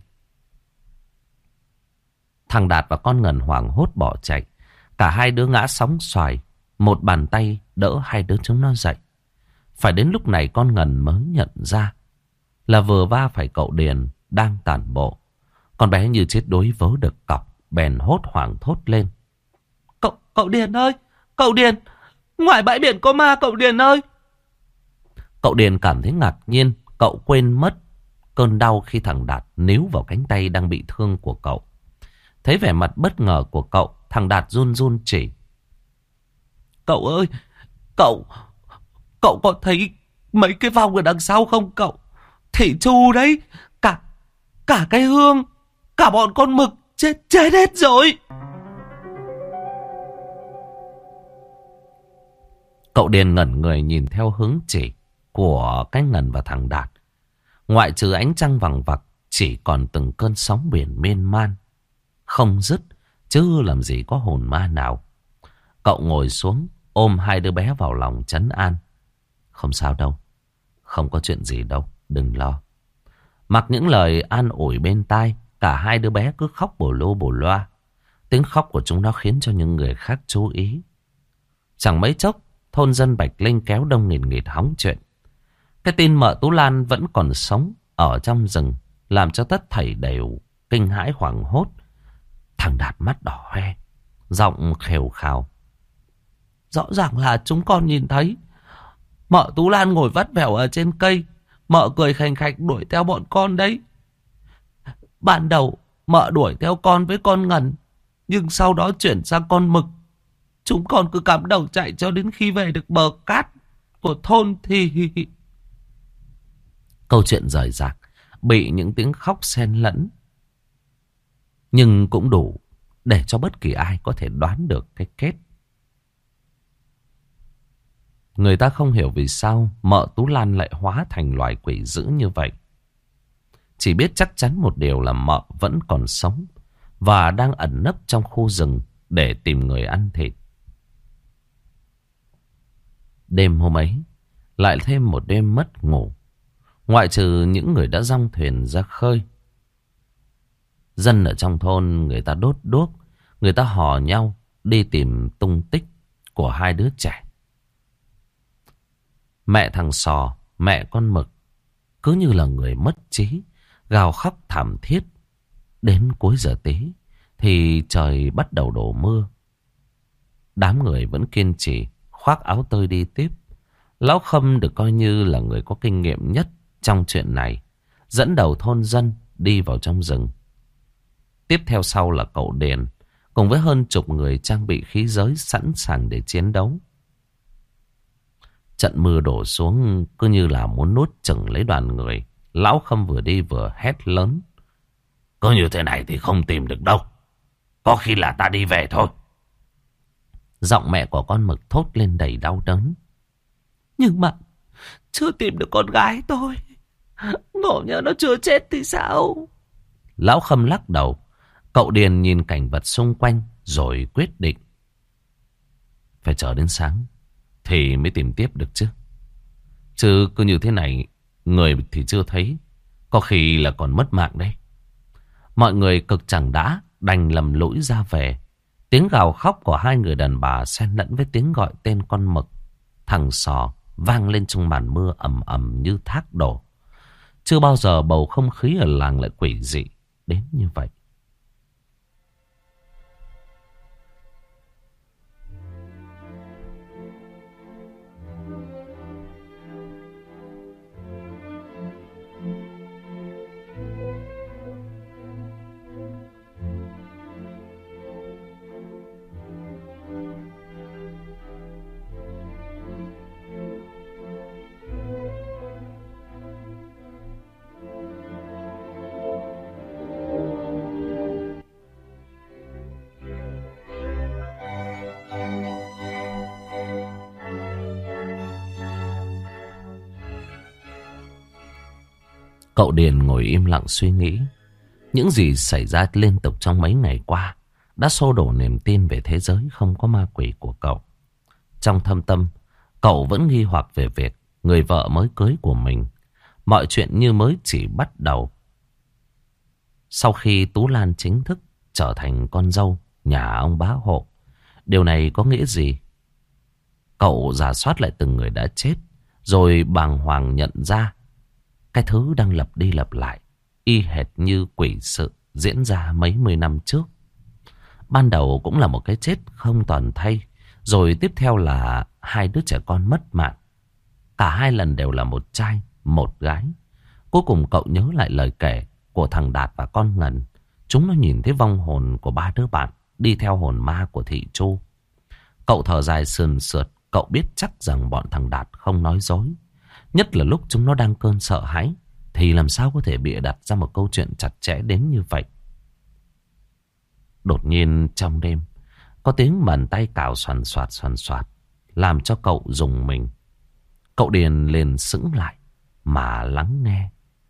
thằng Đạt và con Ngân hoảng hốt bỏ chạy. Cả hai đứa ngã sóng xoài, một bàn tay đỡ hai đứa chúng nó dậy. Phải đến lúc này con Ngân mới nhận ra là vừa va phải cậu Điền đang tản bộ. Con bé như chết đuối vớ được cọc, bèn hốt hoảng thốt lên: Cậu Điền ơi, cậu Điền, ngoài bãi biển có ma cậu Điền ơi. Cậu Điền cảm thấy ngạc nhiên, cậu quên mất cơn đau khi thằng Đạt níu vào cánh tay đang bị thương của cậu. Thấy vẻ mặt bất ngờ của cậu, thằng Đạt run run chỉ: Cậu ơi, cậu có thấy mấy cái vong ở đằng sau không cậu? Thủy Chu đấy, cả cái Hương, cả bọn con Mực chết hết rồi. Cậu Điền ngẩn người nhìn theo hướng chỉ của cái Ngân và thằng Đạt. Ngoại trừ ánh trăng vằng vặc, chỉ còn từng cơn sóng biển miên man không dứt, chứ làm gì có hồn ma nào. Cậu ngồi xuống, ôm hai đứa bé vào lòng trấn an: Không sao đâu, không có chuyện gì đâu, đừng lo. Mặc những lời an ủi bên tai, cả hai đứa bé cứ khóc bồ lô bồ loa. Tiếng khóc của chúng nó khiến cho những người khác chú ý. Chẳng mấy chốc, thôn dân Bạch Linh kéo đông nghìn nghịt hóng chuyện. Cái tin mợ Tú Lan vẫn còn sống ở trong rừng làm cho tất thảy đều kinh hãi hoảng hốt. Thằng Đạt mắt đỏ hoe, giọng khều khào: Rõ ràng là chúng con nhìn thấy mợ Tú Lan ngồi vắt vẻo ở trên cây. Mợ cười khành khạch đuổi theo bọn con đấy. Ban đầu mợ đuổi theo con với con Ngân, nhưng sau đó chuyển sang con Mực. Chúng con cứ cắm đầu chạy cho đến khi về được bờ cát của thôn thì... Câu chuyện rời rạc, bị những tiếng khóc xen lẫn, nhưng cũng đủ để cho bất kỳ ai có thể đoán được cái kết. Người ta không hiểu vì sao mợ Tú Lan lại hóa thành loài quỷ dữ như vậy. Chỉ biết chắc chắn một điều là mợ vẫn còn sống và đang ẩn nấp trong khu rừng để tìm người ăn thịt. Đêm hôm ấy lại thêm một đêm mất ngủ. Ngoại trừ những người đã dong thuyền ra khơi, dân ở trong thôn người ta đốt đuốc, người ta hò nhau đi tìm tung tích của hai đứa trẻ. Mẹ thằng Sò, mẹ con Mực cứ như là người mất trí, gào khóc thảm thiết. Đến cuối giờ tí thì trời bắt đầu đổ mưa. Đám người vẫn kiên trì khoác áo tơi đi tiếp. Lão Khâm được coi như là người có kinh nghiệm nhất trong chuyện này, dẫn đầu thôn dân đi vào trong rừng. Tiếp theo sau là cậu Điền cùng với hơn chục người trang bị khí giới sẵn sàng để chiến đấu. Trận mưa đổ xuống cứ như là muốn nuốt chửng lấy đoàn người. Lão Khâm vừa đi vừa hét lớn. Cứ như thế này thì không tìm được đâu. Có khi là ta đi về thôi. Giọng mẹ của con mực thốt lên đầy đau đớn. Nhưng mà chưa tìm được con gái tôi. Ngộ nhỡ nó chưa chết thì sao? Lão Khâm lắc đầu. Cậu Điền nhìn cảnh vật xung quanh rồi quyết định. Phải chờ đến sáng thì mới tìm tiếp được chứ. Chứ cứ như thế này, người thì chưa thấy, có khi là còn mất mạng đấy. Mọi người cực chẳng đã, đành lầm lũi ra về. Tiếng gào khóc của hai người đàn bà xen lẫn với tiếng gọi tên con mực, thằng Sò, vang lên trong màn mưa ầm ầm như thác đổ. Chưa bao giờ bầu không khí ở làng lại quỷ dị đến như vậy. Cậu Điền ngồi im lặng suy nghĩ. Những gì xảy ra liên tục trong mấy ngày qua đã xô đổ niềm tin về thế giới không có ma quỷ của cậu. Trong thâm tâm, cậu vẫn nghi hoặc về việc người vợ mới cưới của mình. Mọi chuyện như mới chỉ bắt đầu. Sau khi Tú Lan chính thức trở thành con dâu nhà ông bá hộ, điều này có nghĩa gì? Cậu rà soát lại từng người đã chết, rồi bàng hoàng nhận ra cái thứ đang lặp đi lặp lại, y hệt như quỷ sự diễn ra mấy mươi năm trước. Ban đầu cũng là một cái chết không toàn thây, rồi tiếp theo là hai đứa trẻ con mất mạng. Cả hai lần đều là một trai, một gái. Cuối cùng cậu nhớ lại lời kể của thằng Đạt và con Ngân. Chúng nó nhìn thấy vong hồn của ba đứa bạn đi theo hồn ma của thị Chu. Cậu thở dài sườn sượt, cậu biết chắc rằng bọn thằng Đạt không nói dối. Nhất là lúc chúng nó đang cơn sợ hãi, thì làm sao có thể bịa đặt ra một câu chuyện chặt chẽ đến như vậy. Đột nhiên trong đêm, có tiếng bàn tay cào xoàn xoạt, làm cho cậu rùng mình. Cậu Điền liền sững lại mà lắng nghe.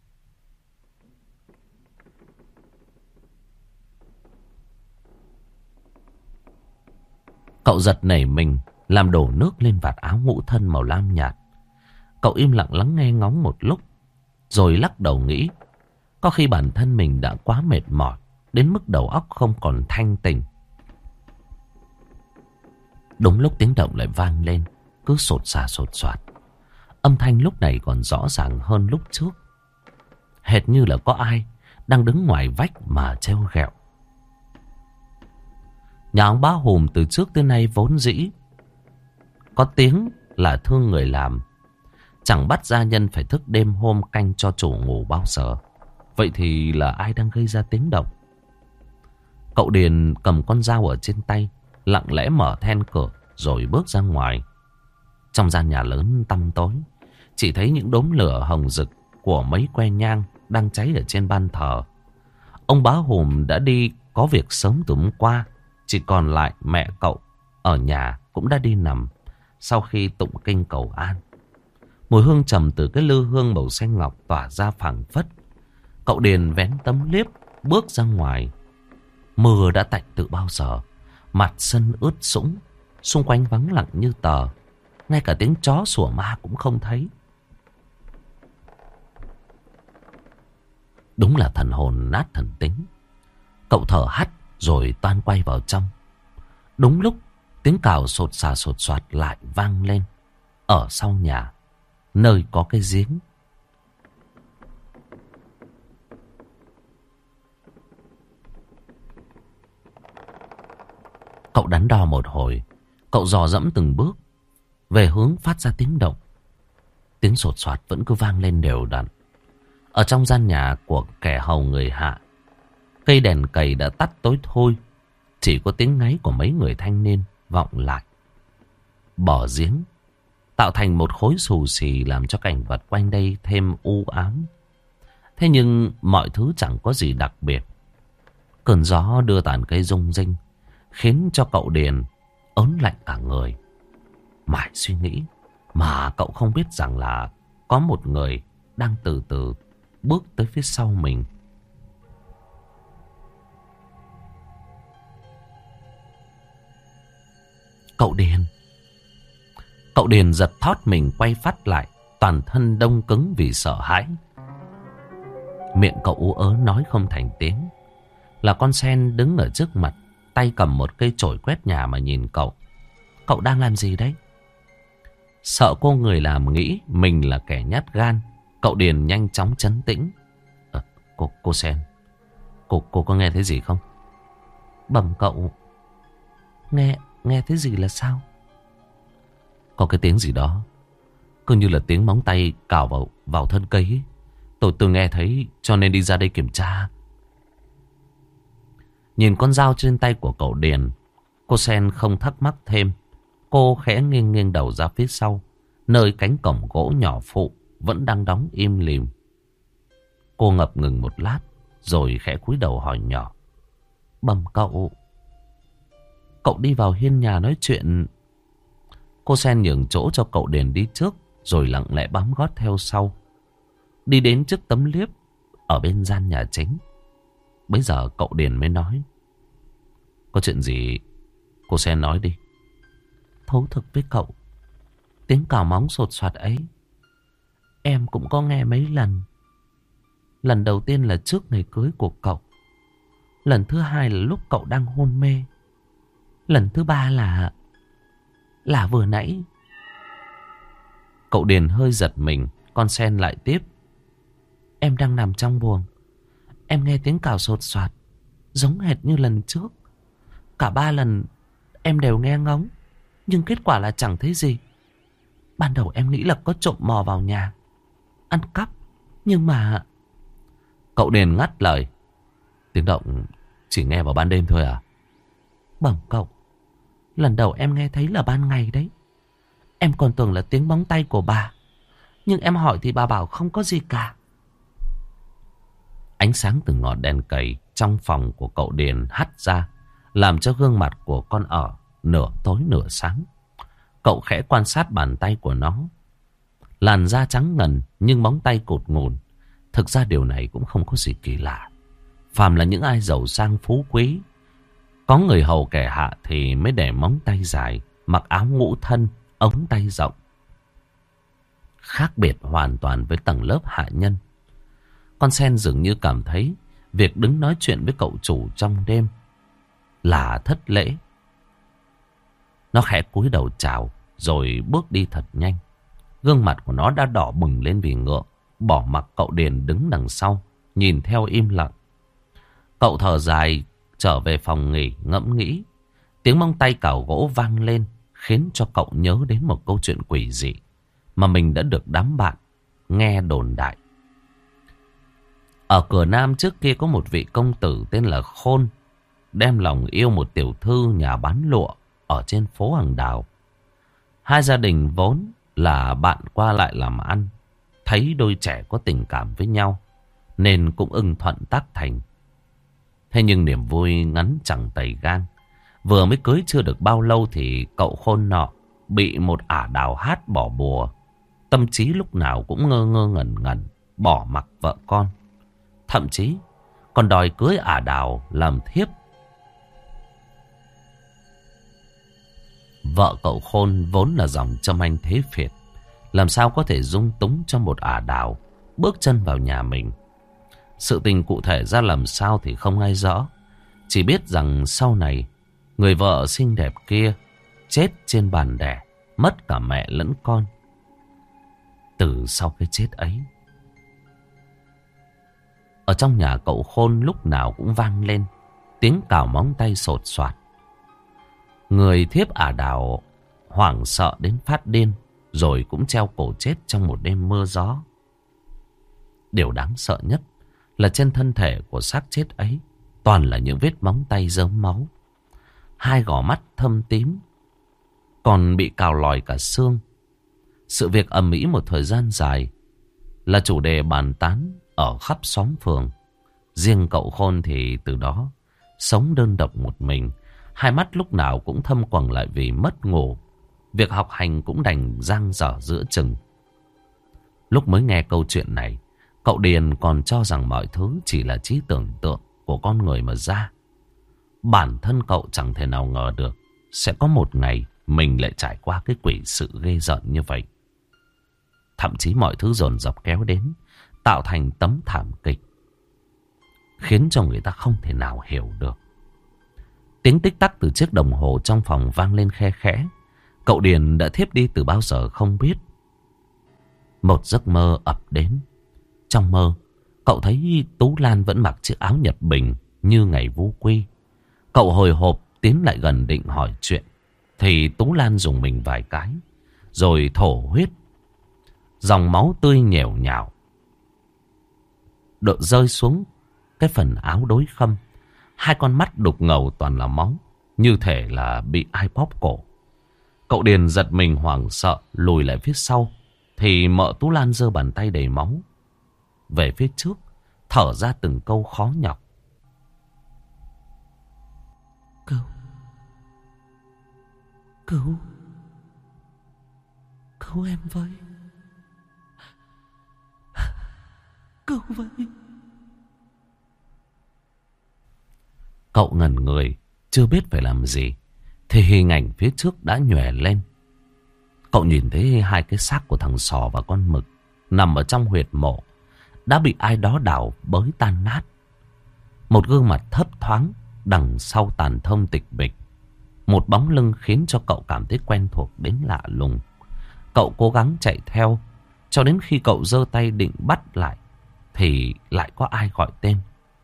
Cậu giật nảy mình, làm đổ nước lên vạt áo ngũ thân màu lam nhạt. Cậu im lặng lắng nghe ngóng một lúc, rồi lắc đầu nghĩ, có khi bản thân mình đã quá mệt mỏi, đến mức đầu óc không còn thanh tỉnh. Đúng lúc tiếng động lại vang lên, cứ sột soạt. Âm thanh lúc này còn rõ ràng hơn lúc trước. Hệt như là có ai đang đứng ngoài vách mà trêu ghẹo. Nhà ông bá Hùm từ trước tới nay vốn dĩ có tiếng là thương người làm, chẳng bắt gia nhân phải thức đêm hôm canh cho chủ ngủ bao giờ. Vậy thì là ai đang gây ra tiếng động? Cậu Điền cầm con dao ở trên tay, lặng lẽ mở then cửa rồi bước ra ngoài. Trong gian nhà lớn tăm tối, chỉ thấy những đốm lửa hồng rực của mấy que nhang đang cháy ở trên ban thờ. Ông bá Hùm đã đi có việc sớm từ hôm qua, chỉ còn lại mẹ cậu ở nhà cũng đã đi nằm sau khi tụng kinh cầu an. Mùi hương trầm từ cái lư hương màu xanh ngọc tỏa ra phảng phất. Cậu Điền vén tấm liếp bước ra ngoài. Mưa đã tạnh từ bao giờ, mặt sân ướt sũng, xung quanh vắng lặng như tờ, ngay cả tiếng chó sủa ma cũng không thấy. Đúng là thần hồn nát thần tính. Cậu thở hắt rồi toan quay vào trong. Đúng lúc tiếng cào sột soạt lại vang lên ở sau nhà, nơi có cái giếng. Cậu đắn đo một hồi, cậu dò dẫm từng bước về hướng phát ra tiếng động. Tiếng sột soạt vẫn cứ vang lên đều đặn. Ở trong gian nhà của kẻ hầu người hạ, cây đèn cầy đã tắt tối thui, chỉ có tiếng ngáy của mấy người thanh niên vọng lại. Bỏ giếng tạo thành một khối xù xì làm cho cảnh vật quanh đây thêm u ám. Thế nhưng mọi thứ chẳng có gì đặc biệt. Cơn gió đưa tàn cây rung rinh, khiến cho cậu Điền ớn lạnh cả người. Mãi suy nghĩ mà cậu không biết rằng là có một người đang từ từ bước tới phía sau mình. Cậu Điền. Cậu Điền giật thót mình quay phát lại, toàn thân đông cứng vì sợ hãi. Miệng cậu ú ớ nói không thành tiếng. Là con sen đứng ở trước mặt, tay cầm một cây chổi quét nhà mà nhìn cậu. Cậu đang làm gì đấy? Sợ cô người làm nghĩ mình là kẻ nhát gan, cậu Điền nhanh chóng trấn tĩnh. Cô Sen, cô có nghe thấy gì không? Bẩm cậu. Nghe thấy gì là sao? Có cái tiếng gì đó, cứ như là tiếng móng tay cào vào thân cây ấy. Tôi nghe thấy cho nên đi ra đây kiểm tra. Nhìn con dao trên tay của cậu Điền, cô Sen không thắc mắc thêm. Cô khẽ nghiêng đầu ra phía sau, nơi cánh cổng gỗ nhỏ phụ vẫn đang đóng im lìm. Cô ngập ngừng một lát, rồi khẽ cúi đầu hỏi nhỏ. Bẩm cậu, cậu đi vào hiên nhà nói chuyện. Cô Sen nhường chỗ cho cậu Điền đi trước, rồi lặng lẽ bám gót theo sau. Đi đến trước tấm liếp ở bên gian nhà chính. Bây giờ cậu Điền mới nói. Có chuyện gì cô Sen nói đi. Thú thực với cậu, tiếng cào móng sột soạt ấy em cũng có nghe mấy lần. Lần đầu tiên là trước ngày cưới của cậu. Lần thứ hai là lúc cậu đang hôn mê. Lần thứ ba là vừa nãy. Cậu Điền hơi giật mình. Con Sen lại tiếp. Em đang nằm trong buồng, em nghe tiếng cào sột soạt giống hệt như lần trước. Cả ba lần em đều nghe ngóng, nhưng kết quả là chẳng thấy gì. Ban đầu em nghĩ là có trộm mò vào nhà ăn cắp, nhưng mà... Cậu Điền ngắt lời. Tiếng động chỉ nghe vào ban đêm thôi à? Bẩm cậu, lần đầu em nghe thấy là ban ngày đấy. Em còn tưởng là tiếng móng tay của bà, nhưng em hỏi thì bà bảo không có gì cả. Ánh sáng từ ngọn đèn cầy trong phòng của cậu Điền hắt ra, làm cho gương mặt của con ở nửa tối nửa sáng. Cậu khẽ quan sát bàn tay của nó. Làn da trắng ngần nhưng móng tay cụt ngùn. Thực ra điều này cũng không có gì kỳ lạ. Phàm là những ai giàu sang phú quý, có người hầu kẻ hạ thì mới để móng tay dài, mặc áo ngũ thân, ống tay rộng. Khác biệt hoàn toàn với tầng lớp hạ nhân. Con Sen dường như cảm thấy việc đứng nói chuyện với cậu chủ trong đêm là thất lễ. Nó khẽ cúi đầu chào rồi bước đi thật nhanh. Gương mặt của nó đã đỏ bừng lên vì ngượng, bỏ mặc cậu Điền đứng đằng sau, nhìn theo im lặng. Cậu thở dài trở về phòng nghỉ ngẫm nghĩ. Tiếng móng tay cào gỗ vang lên khiến cho cậu nhớ đến một câu chuyện quỷ dị mà mình đã được đám bạn nghe đồn đại. Ở cửa Nam trước kia có một vị công tử tên là Khôn, đem lòng yêu một tiểu thư nhà bán lụa ở trên phố Hàng Đào. Hai gia đình vốn là bạn qua lại làm ăn, thấy đôi trẻ có tình cảm với nhau nên cũng ưng thuận tác thành. Thế nhưng niềm vui ngắn chẳng tày gan. Vừa mới cưới chưa được bao lâu thì cậu Khôn nọ bị một ả đào hát bỏ bùa. Tâm trí lúc nào cũng ngơ ngơ ngẩn ngẩn, bỏ mặc vợ con. Thậm chí còn đòi cưới ả đào làm thiếp. Vợ cậu Khôn vốn là dòng châm anh thế phiệt, làm sao có thể dung túng cho một ả đào bước chân vào nhà mình. Sự tình cụ thể ra làm sao thì không ai rõ. Chỉ biết rằng sau này người vợ xinh đẹp kia chết trên bàn đẻ, mất cả mẹ lẫn con. Từ sau cái chết ấy, ở trong nhà cậu Khôn lúc nào cũng vang lên tiếng cào móng tay sột soạt. Người thiếp ả đào hoảng sợ đến phát điên, rồi cũng treo cổ chết trong một đêm mưa gió. Điều đáng sợ nhất là trên thân thể của xác chết ấy toàn là những vết móng tay rớm máu. Hai gò mắt thâm tím, còn bị cào lòi cả xương. Sự việc ầm ĩ một thời gian dài, là chủ đề bàn tán ở khắp xóm phường. Riêng cậu Khôn thì từ đó sống đơn độc một mình, hai mắt lúc nào cũng thâm quầng lại vì mất ngủ. Việc học hành cũng đành dang dở giữa chừng. Lúc mới nghe câu chuyện này, cậu Điền còn cho rằng mọi thứ chỉ là trí tưởng tượng của con người mà ra. Bản thân cậu chẳng thể nào ngờ được sẽ có một ngày mình lại trải qua cái quỷ sự ghê rợn như vậy. Thậm chí mọi thứ dồn dập kéo đến, tạo thành tấm thảm kịch, khiến cho người ta không thể nào hiểu được. Tiếng tích tắc từ chiếc đồng hồ trong phòng vang lên khe khẽ. Cậu Điền đã thiếp đi từ bao giờ không biết. Một giấc mơ ập đến. Trong mơ, cậu thấy Tú Lan vẫn mặc chiếc áo Nhật Bình như ngày Vũ Quy. Cậu hồi hộp tiến lại gần định hỏi chuyện, thì Tú Lan dùng mình vài cái, rồi thổ huyết. Dòng máu tươi nhèo nhào đổ rơi xuống cái phần áo đối khâm. Hai con mắt đục ngầu toàn là máu, như thể là bị ai bóp cổ. Cậu Điền giật mình hoảng sợ lùi lại phía sau, thì mợ Tú Lan giơ bàn tay đầy máu về phía trước, thở ra từng câu khó nhọc. Cứu, cứu, cứu em với, cứu với. Cậu ngẩn người, chưa biết phải làm gì, thì hình ảnh phía trước đã nhòe lên. Cậu nhìn thấy hai cái xác của thằng Sò và con Mực nằm ở trong huyệt mộ, đã bị ai đó đào bới tan nát. Một gương mặt thấp thoáng đằng sau tàn thông tịch mịch, một bóng lưng khiến cho cậu cảm thấy quen thuộc đến lạ lùng. Cậu cố gắng chạy theo, cho đến khi cậu giơ tay định bắt lại, thì lại có ai gọi tên.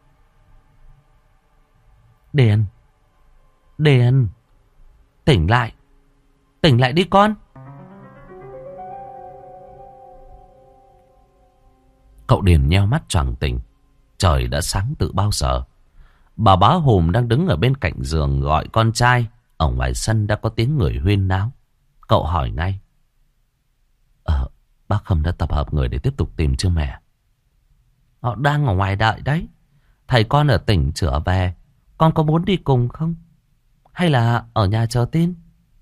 Điền, Điền, tỉnh lại đi con. Cậu Điền nheo mắt choàng tỉnh. Trời đã sáng từ bao giờ. Bà Bá Hùm đang đứng ở bên cạnh giường gọi con trai. Ở ngoài sân đã có tiếng người huyên náo. Cậu hỏi ngay. Bác Khâm đã tập hợp người để tiếp tục tìm chưa mẹ? Họ đang ở ngoài đợi đấy. Thầy con ở tỉnh trở về, con có muốn đi cùng không? Hay là ở nhà chờ tin?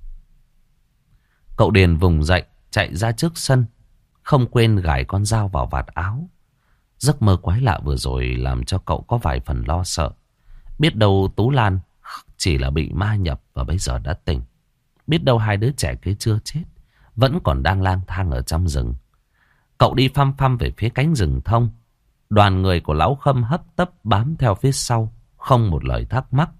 Cậu Điền vùng dậy, chạy ra trước sân, không quên gài con dao vào vạt áo. Giấc mơ quái lạ vừa rồi làm cho cậu có vài phần lo sợ. Biết đâu Tú Lan chỉ là bị ma nhập và bây giờ đã tỉnh. Biết đâu hai đứa trẻ kia chưa chết, vẫn còn đang lang thang ở trong rừng. Cậu đi phăm phăm về phía cánh rừng thông. Đoàn người của Lão Khâm hấp tấp bám theo phía sau, không một lời thắc mắc.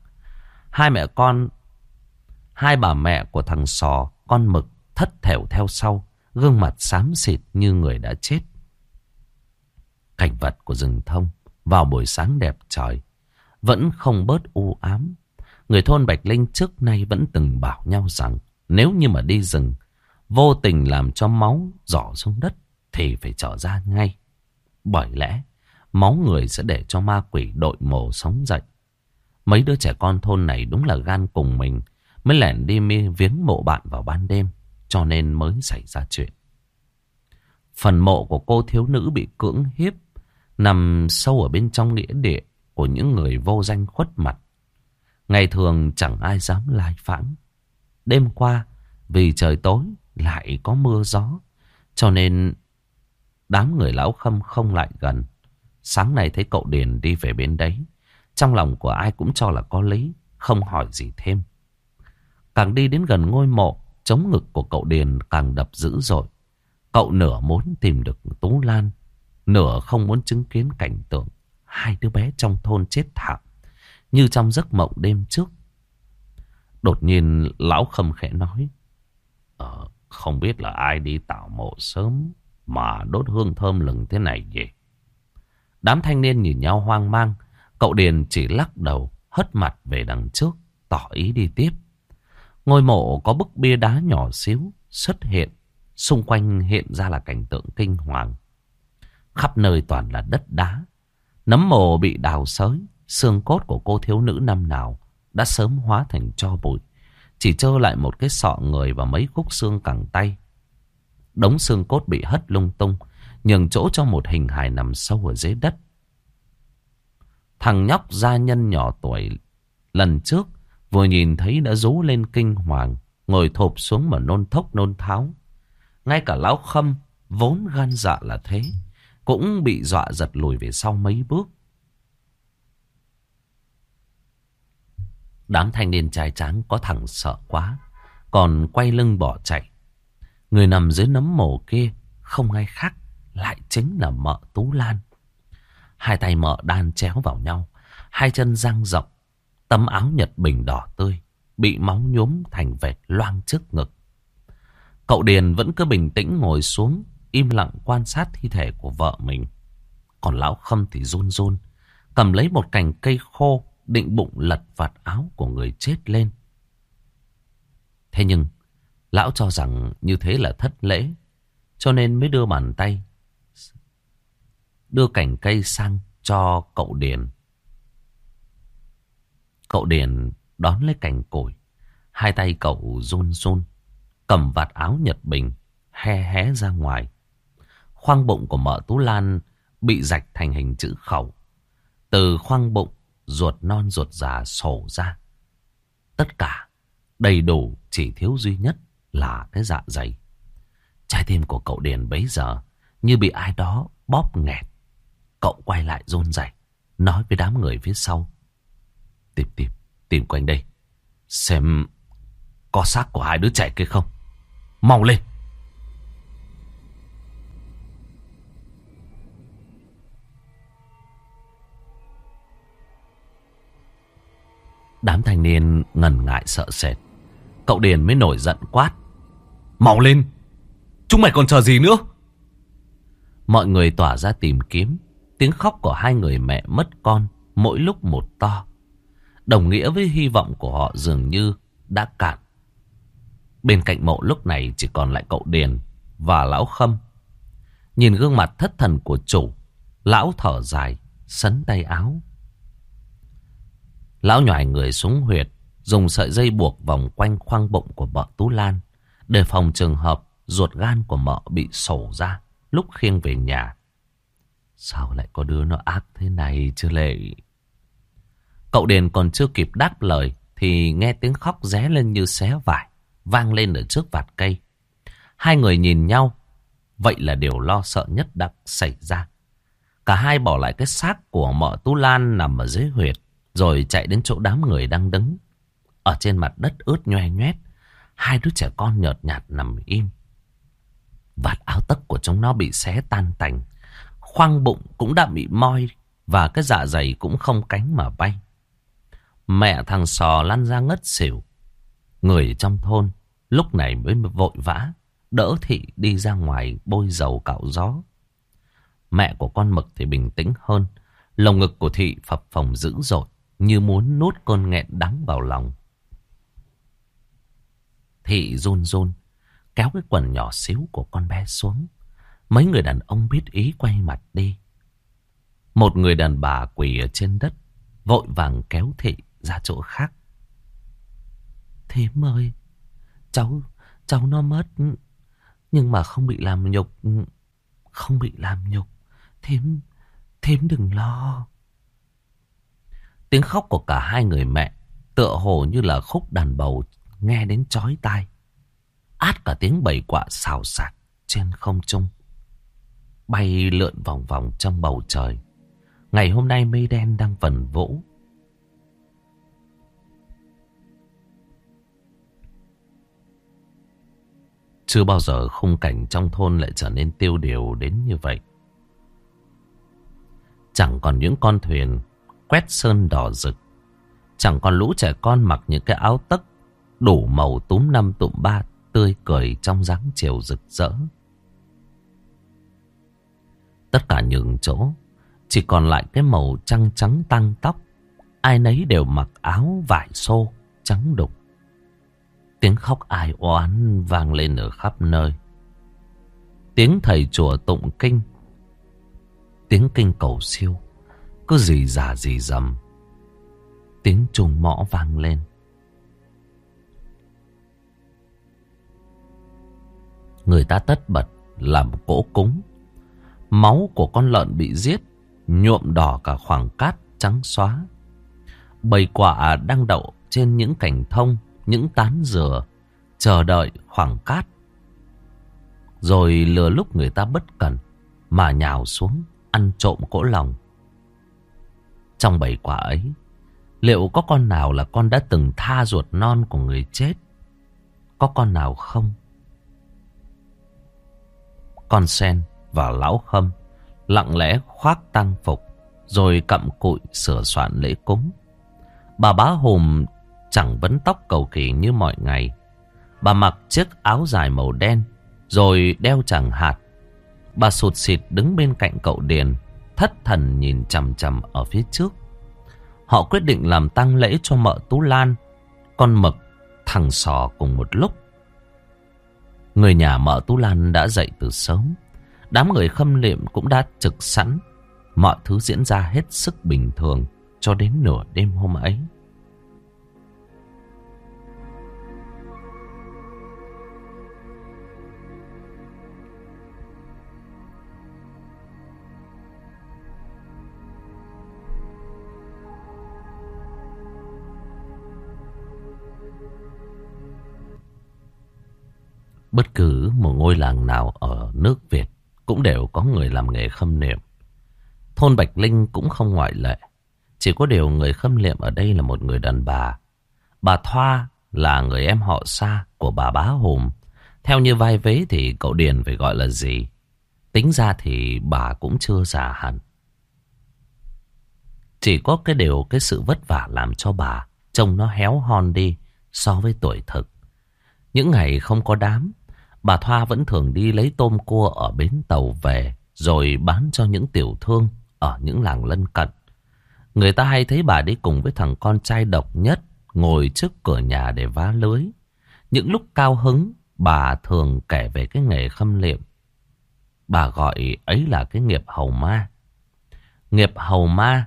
Hai bà mẹ của thằng Sò, con Mực thất thểu theo sau, gương mặt xám xịt như người đã chết. Cảnh vật của rừng thông vào buổi sáng đẹp trời vẫn không bớt u ám. Người thôn Bạch Linh trước nay vẫn từng bảo nhau rằng nếu như mà đi rừng vô tình làm cho máu rỏ xuống đất thì phải trở ra ngay. Bởi lẽ máu người sẽ để cho ma quỷ đội mồ sống dậy. Mấy đứa trẻ con thôn này đúng là gan cùng mình, mới lẻn đi viếng mộ bạn vào ban đêm, cho nên mới xảy ra chuyện. Phần mộ của cô thiếu nữ bị cưỡng hiếp nằm sâu ở bên trong nghĩa địa của những người vô danh khuất mặt. Ngày thường chẳng ai dám lai vãng. Đêm qua vì trời tối lại có mưa gió, cho nên đám người Lão Khâm không lại gần. Sáng nay thấy cậu Điền đi về bên đấy, trong lòng của ai cũng cho là có lý, không hỏi gì thêm. Càng đi đến gần ngôi mộ, chống ngực của cậu Điền càng đập dữ dội. Cậu nửa muốn tìm được Tú Lan, nửa không muốn chứng kiến cảnh tượng hai đứa bé trong thôn chết thảm như trong giấc mộng đêm trước. Đột nhiên Lão Khâm khẽ nói: Không biết là ai đi tạo mộ sớm mà đốt hương thơm lừng thế này vậy? Đám thanh niên nhìn nhau hoang mang. Cậu Điền chỉ lắc đầu, hất mặt về đằng trước, tỏ ý đi tiếp. Ngôi mộ có bức bia đá nhỏ xíu xuất hiện, xung quanh hiện ra là cảnh tượng kinh hoàng. Khắp nơi toàn là đất đá, nấm mồ bị đào xới, xương cốt của cô thiếu nữ năm nào đã sớm hóa thành tro bụi, chỉ trơ lại một cái sọ người và mấy khúc xương cẳng tay. Đống xương cốt bị hất lung tung, nhường chỗ cho một hình hài nằm sâu ở dưới đất. Thằng nhóc gia nhân nhỏ tuổi lần trước vừa nhìn thấy đã rú lên kinh hoàng, ngồi thụp xuống mà nôn thốc nôn tháo. Ngay cả lão Khâm vốn gan dạ là thế, cũng bị dọa giật lùi về sau mấy bước. Đám thanh niên trai tráng có thằng sợ quá, còn quay lưng bỏ chạy. Người nằm dưới nấm mồ kia không ai khác, lại chính là mợ Tú Lan. Hai tay mợ đan chéo vào nhau, hai chân dang rộng, tấm áo Nhật Bình đỏ tươi bị máu nhuốm thành vệt loang trước ngực. Cậu Điền vẫn cứ bình tĩnh ngồi xuống, im lặng quan sát thi thể của vợ mình. Còn lão Khâm thì run run, cầm lấy một cành cây khô, định bụng lật vạt áo của người chết lên. Thế nhưng lão cho rằng như thế là thất lễ, cho nên mới đưa cành cây sang cho cậu Điền. Cậu Điền đón lấy cành củi, hai tay cậu run run, cầm vạt áo Nhật Bình hé ra ngoài. Khoang bụng của mợ Tú Lan bị rạch thành hình chữ khẩu. Từ khoang bụng, ruột non ruột già sổ ra. Tất cả đầy đủ, chỉ thiếu duy nhất là cái dạ dày. Trái tim của cậu Điền bấy giờ như bị ai đó bóp nghẹt. Cậu quay lại run rẩy, nói với đám người phía sau: Tìm quanh đây, xem có xác của hai đứa trẻ kia không. Mau lên! Đám thanh niên ngần ngại sợ sệt. Cậu Điền mới nổi giận quát: Mau lên! Chúng mày còn chờ gì nữa? Mọi người tỏa ra tìm kiếm. Tiếng khóc của hai người mẹ mất con mỗi lúc một to, đồng nghĩa với hy vọng của họ dường như đã cạn. Bên cạnh mộ lúc này chỉ còn lại cậu Điền và lão Khâm. Nhìn gương mặt thất thần của chủ, lão thở dài, sắn tay áo. Lão nhoài người xuống huyệt, dùng sợi dây buộc vòng quanh khoang bụng của mợ Tú Lan, để phòng trường hợp ruột gan của mợ bị sổ ra lúc khiêng về nhà. Sao lại có đứa nó ác thế này chứ lệ? Cậu Điền còn chưa kịp đáp lời thì nghe tiếng khóc ré lên như xé vải, vang lên ở trước vạt cây. Hai người nhìn nhau, vậy là điều lo sợ nhất đã xảy ra. Cả hai bỏ lại cái xác của mợ Tú Lan nằm ở dưới huyệt, rồi chạy đến chỗ đám người đang đứng. Ở trên mặt đất ướt nhoe nhoét, hai đứa trẻ con nhợt nhạt nằm im. Vạt áo tấc của chúng nó bị xé tan tành, khoang bụng cũng đã bị moi, và cái dạ dày cũng không cánh mà bay. Mẹ thằng Sò lăn ra ngất xỉu. Người trong thôn lúc này mới vội vã đỡ Thị đi ra ngoài bôi dầu cạo gió. Mẹ của con Mực thì bình tĩnh hơn. Lồng ngực của Thị phập phồng dữ dội, như muốn nuốt cơn nghẹn đắng vào lòng. Thị run run kéo cái quần nhỏ xíu của con bé xuống. Mấy người đàn ông biết ý quay mặt đi. Một người đàn bà quỳ ở trên đất vội vàng kéo Thị ra chỗ khác. Thím ơi, cháu nó mất, nhưng mà không bị làm nhục. Không bị làm nhục. Thím đừng lo. Tiếng khóc của cả hai người mẹ tựa hồ như là khúc đàn bầu nghe đến chói tai, át cả tiếng bầy quạ xào xạc trên không trung, bay lượn vòng vòng trong bầu trời. Ngày hôm nay mây đen đang vần vũ. Chưa bao giờ khung cảnh trong thôn lại trở nên tiêu điều đến như vậy. Chẳng còn những con thuyền quét sơn đỏ rực, chẳng còn lũ trẻ con mặc những cái áo tấc đủ màu túm năm tụm ba, tươi cười trong dáng chiều rực rỡ. Tất cả những chỗ chỉ còn lại cái màu trắng trắng tang tóc. Ai nấy đều mặc áo vải xô trắng đục. Tiếng khóc ai oán vang lên ở khắp nơi. Tiếng thầy chùa tụng kinh, tiếng kinh cầu siêu cứ rì rà rì rầm. Tiếng chuông mõ vang lên. Người ta tất bật làm cỗ cúng. Máu của con lợn bị giết nhuộm đỏ cả khoảng cát trắng xóa. Bầy quạ đang đậu trên những cành thông, những tán dừa, chờ đợi khoảng cát. Rồi lừa lúc người ta bất cẩn mà nhào xuống ăn trộm cỗ lòng. Trong bầy quạ ấy, liệu có con nào là con đã từng tha ruột non của người chết? Có con nào không? Con sen và lão Khâm lặng lẽ khoác tang phục, rồi cặm cụi sửa soạn lễ cúng. Bà Bá Hùm chẳng vấn tóc cầu kỳ như mọi ngày. Bà mặc chiếc áo dài màu đen, rồi đeo tràng hạt. Bà sụt sịt đứng bên cạnh cậu Điền, thất thần nhìn chằm chằm ở phía trước. Họ quyết định làm tang lễ cho mợ Tú Lan, con Mực, thằng Sò cùng một lúc. Người nhà mợ Tú Lan đã dậy từ sớm. Đám người khâm liệm cũng đã trực sẵn. Mọi thứ diễn ra hết sức bình thường cho đến nửa đêm hôm ấy. Bất cứ một ngôi làng nào ở nước Việt cũng đều có người làm nghề khâm liệm. Thôn Bạch Linh cũng không ngoại lệ. Chỉ có điều người khâm liệm ở đây là một người đàn bà. Bà Thoa là người em họ xa của bà Bá Hùm. Theo như vai vế thì cậu Điền phải gọi là gì. Tính ra thì bà cũng chưa già hẳn. Chỉ có cái sự vất vả làm cho bà trông nó héo hon đi so với tuổi thực. Những ngày không có đám, bà Thoa vẫn thường đi lấy tôm cua ở bến tàu về, rồi bán cho những tiểu thương ở những làng lân cận. Người ta hay thấy bà đi cùng với thằng con trai độc nhất, ngồi trước cửa nhà để vá lưới. Những lúc cao hứng, bà thường kể về cái nghề khâm liệm. Bà gọi ấy là cái nghiệp hầu ma. Nghiệp hầu ma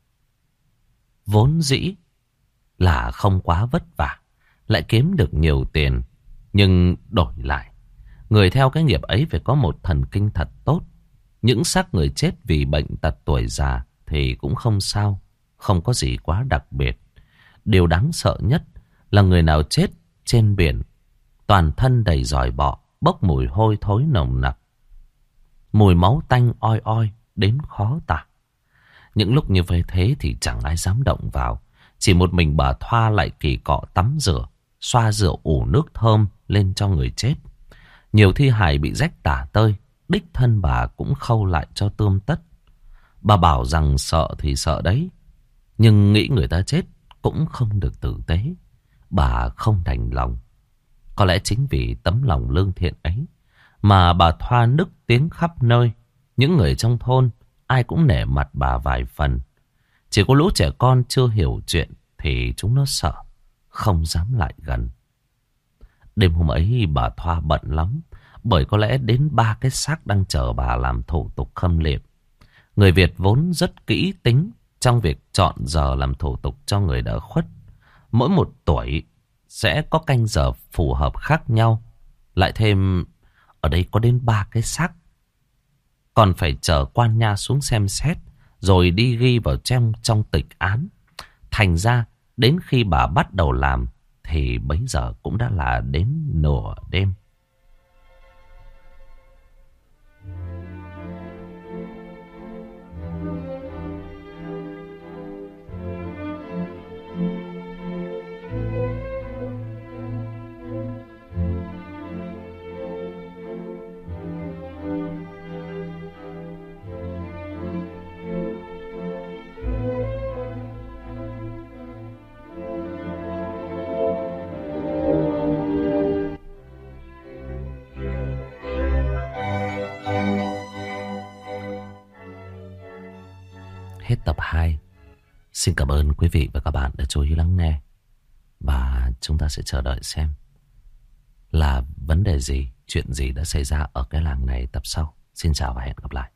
vốn dĩ là không quá vất vả, lại kiếm được nhiều tiền. Nhưng đổi lại, người theo cái nghiệp ấy phải có một thần kinh thật tốt. Những xác người chết vì bệnh tật tuổi già thì cũng không sao, không có gì quá đặc biệt. Điều đáng sợ nhất là người nào chết trên biển, toàn thân đầy giòi bọ, bốc mùi hôi thối nồng nặc. Mùi máu tanh oi oi đến khó tả. Những lúc như vậy thế thì chẳng ai dám động vào. Chỉ một mình bà Thoa lại kỳ cọ tắm rửa, xoa rượu ủ nước thơm lên cho người chết. Nhiều thi hài bị rách tả tơi, đích thân bà cũng khâu lại cho tươm tất. Bà bảo rằng sợ thì sợ đấy, nhưng nghĩ người ta chết cũng không được tử tế. Bà không đành lòng. Có lẽ chính vì tấm lòng lương thiện ấy mà bà Thoa nức tiếng khắp nơi. Những người trong thôn ai cũng nể mặt bà vài phần. Chỉ có lũ trẻ con chưa hiểu chuyện thì chúng nó sợ, không dám lại gần. Đêm hôm ấy bà Thoa bận lắm, bởi có lẽ đến 3 cái xác đang chờ bà làm thủ tục khâm liệm. Người Việt vốn rất kỹ tính trong việc chọn giờ làm thủ tục cho người đã khuất. Mỗi một tuổi sẽ có canh giờ phù hợp khác nhau. Lại thêm ở đây có đến 3 cái xác. Còn phải chờ quan nha xuống xem xét, rồi đi ghi vào trong tịch án. Thành ra đến khi bà bắt đầu làm thì bấy giờ cũng đã là đến nửa đêm. Hết tập 2. Xin cảm ơn quý vị và các bạn đã chú ý lắng nghe. Và chúng ta sẽ chờ đợi xem là vấn đề gì, chuyện gì đã xảy ra ở cái làng này tập sau. Xin chào và hẹn gặp lại.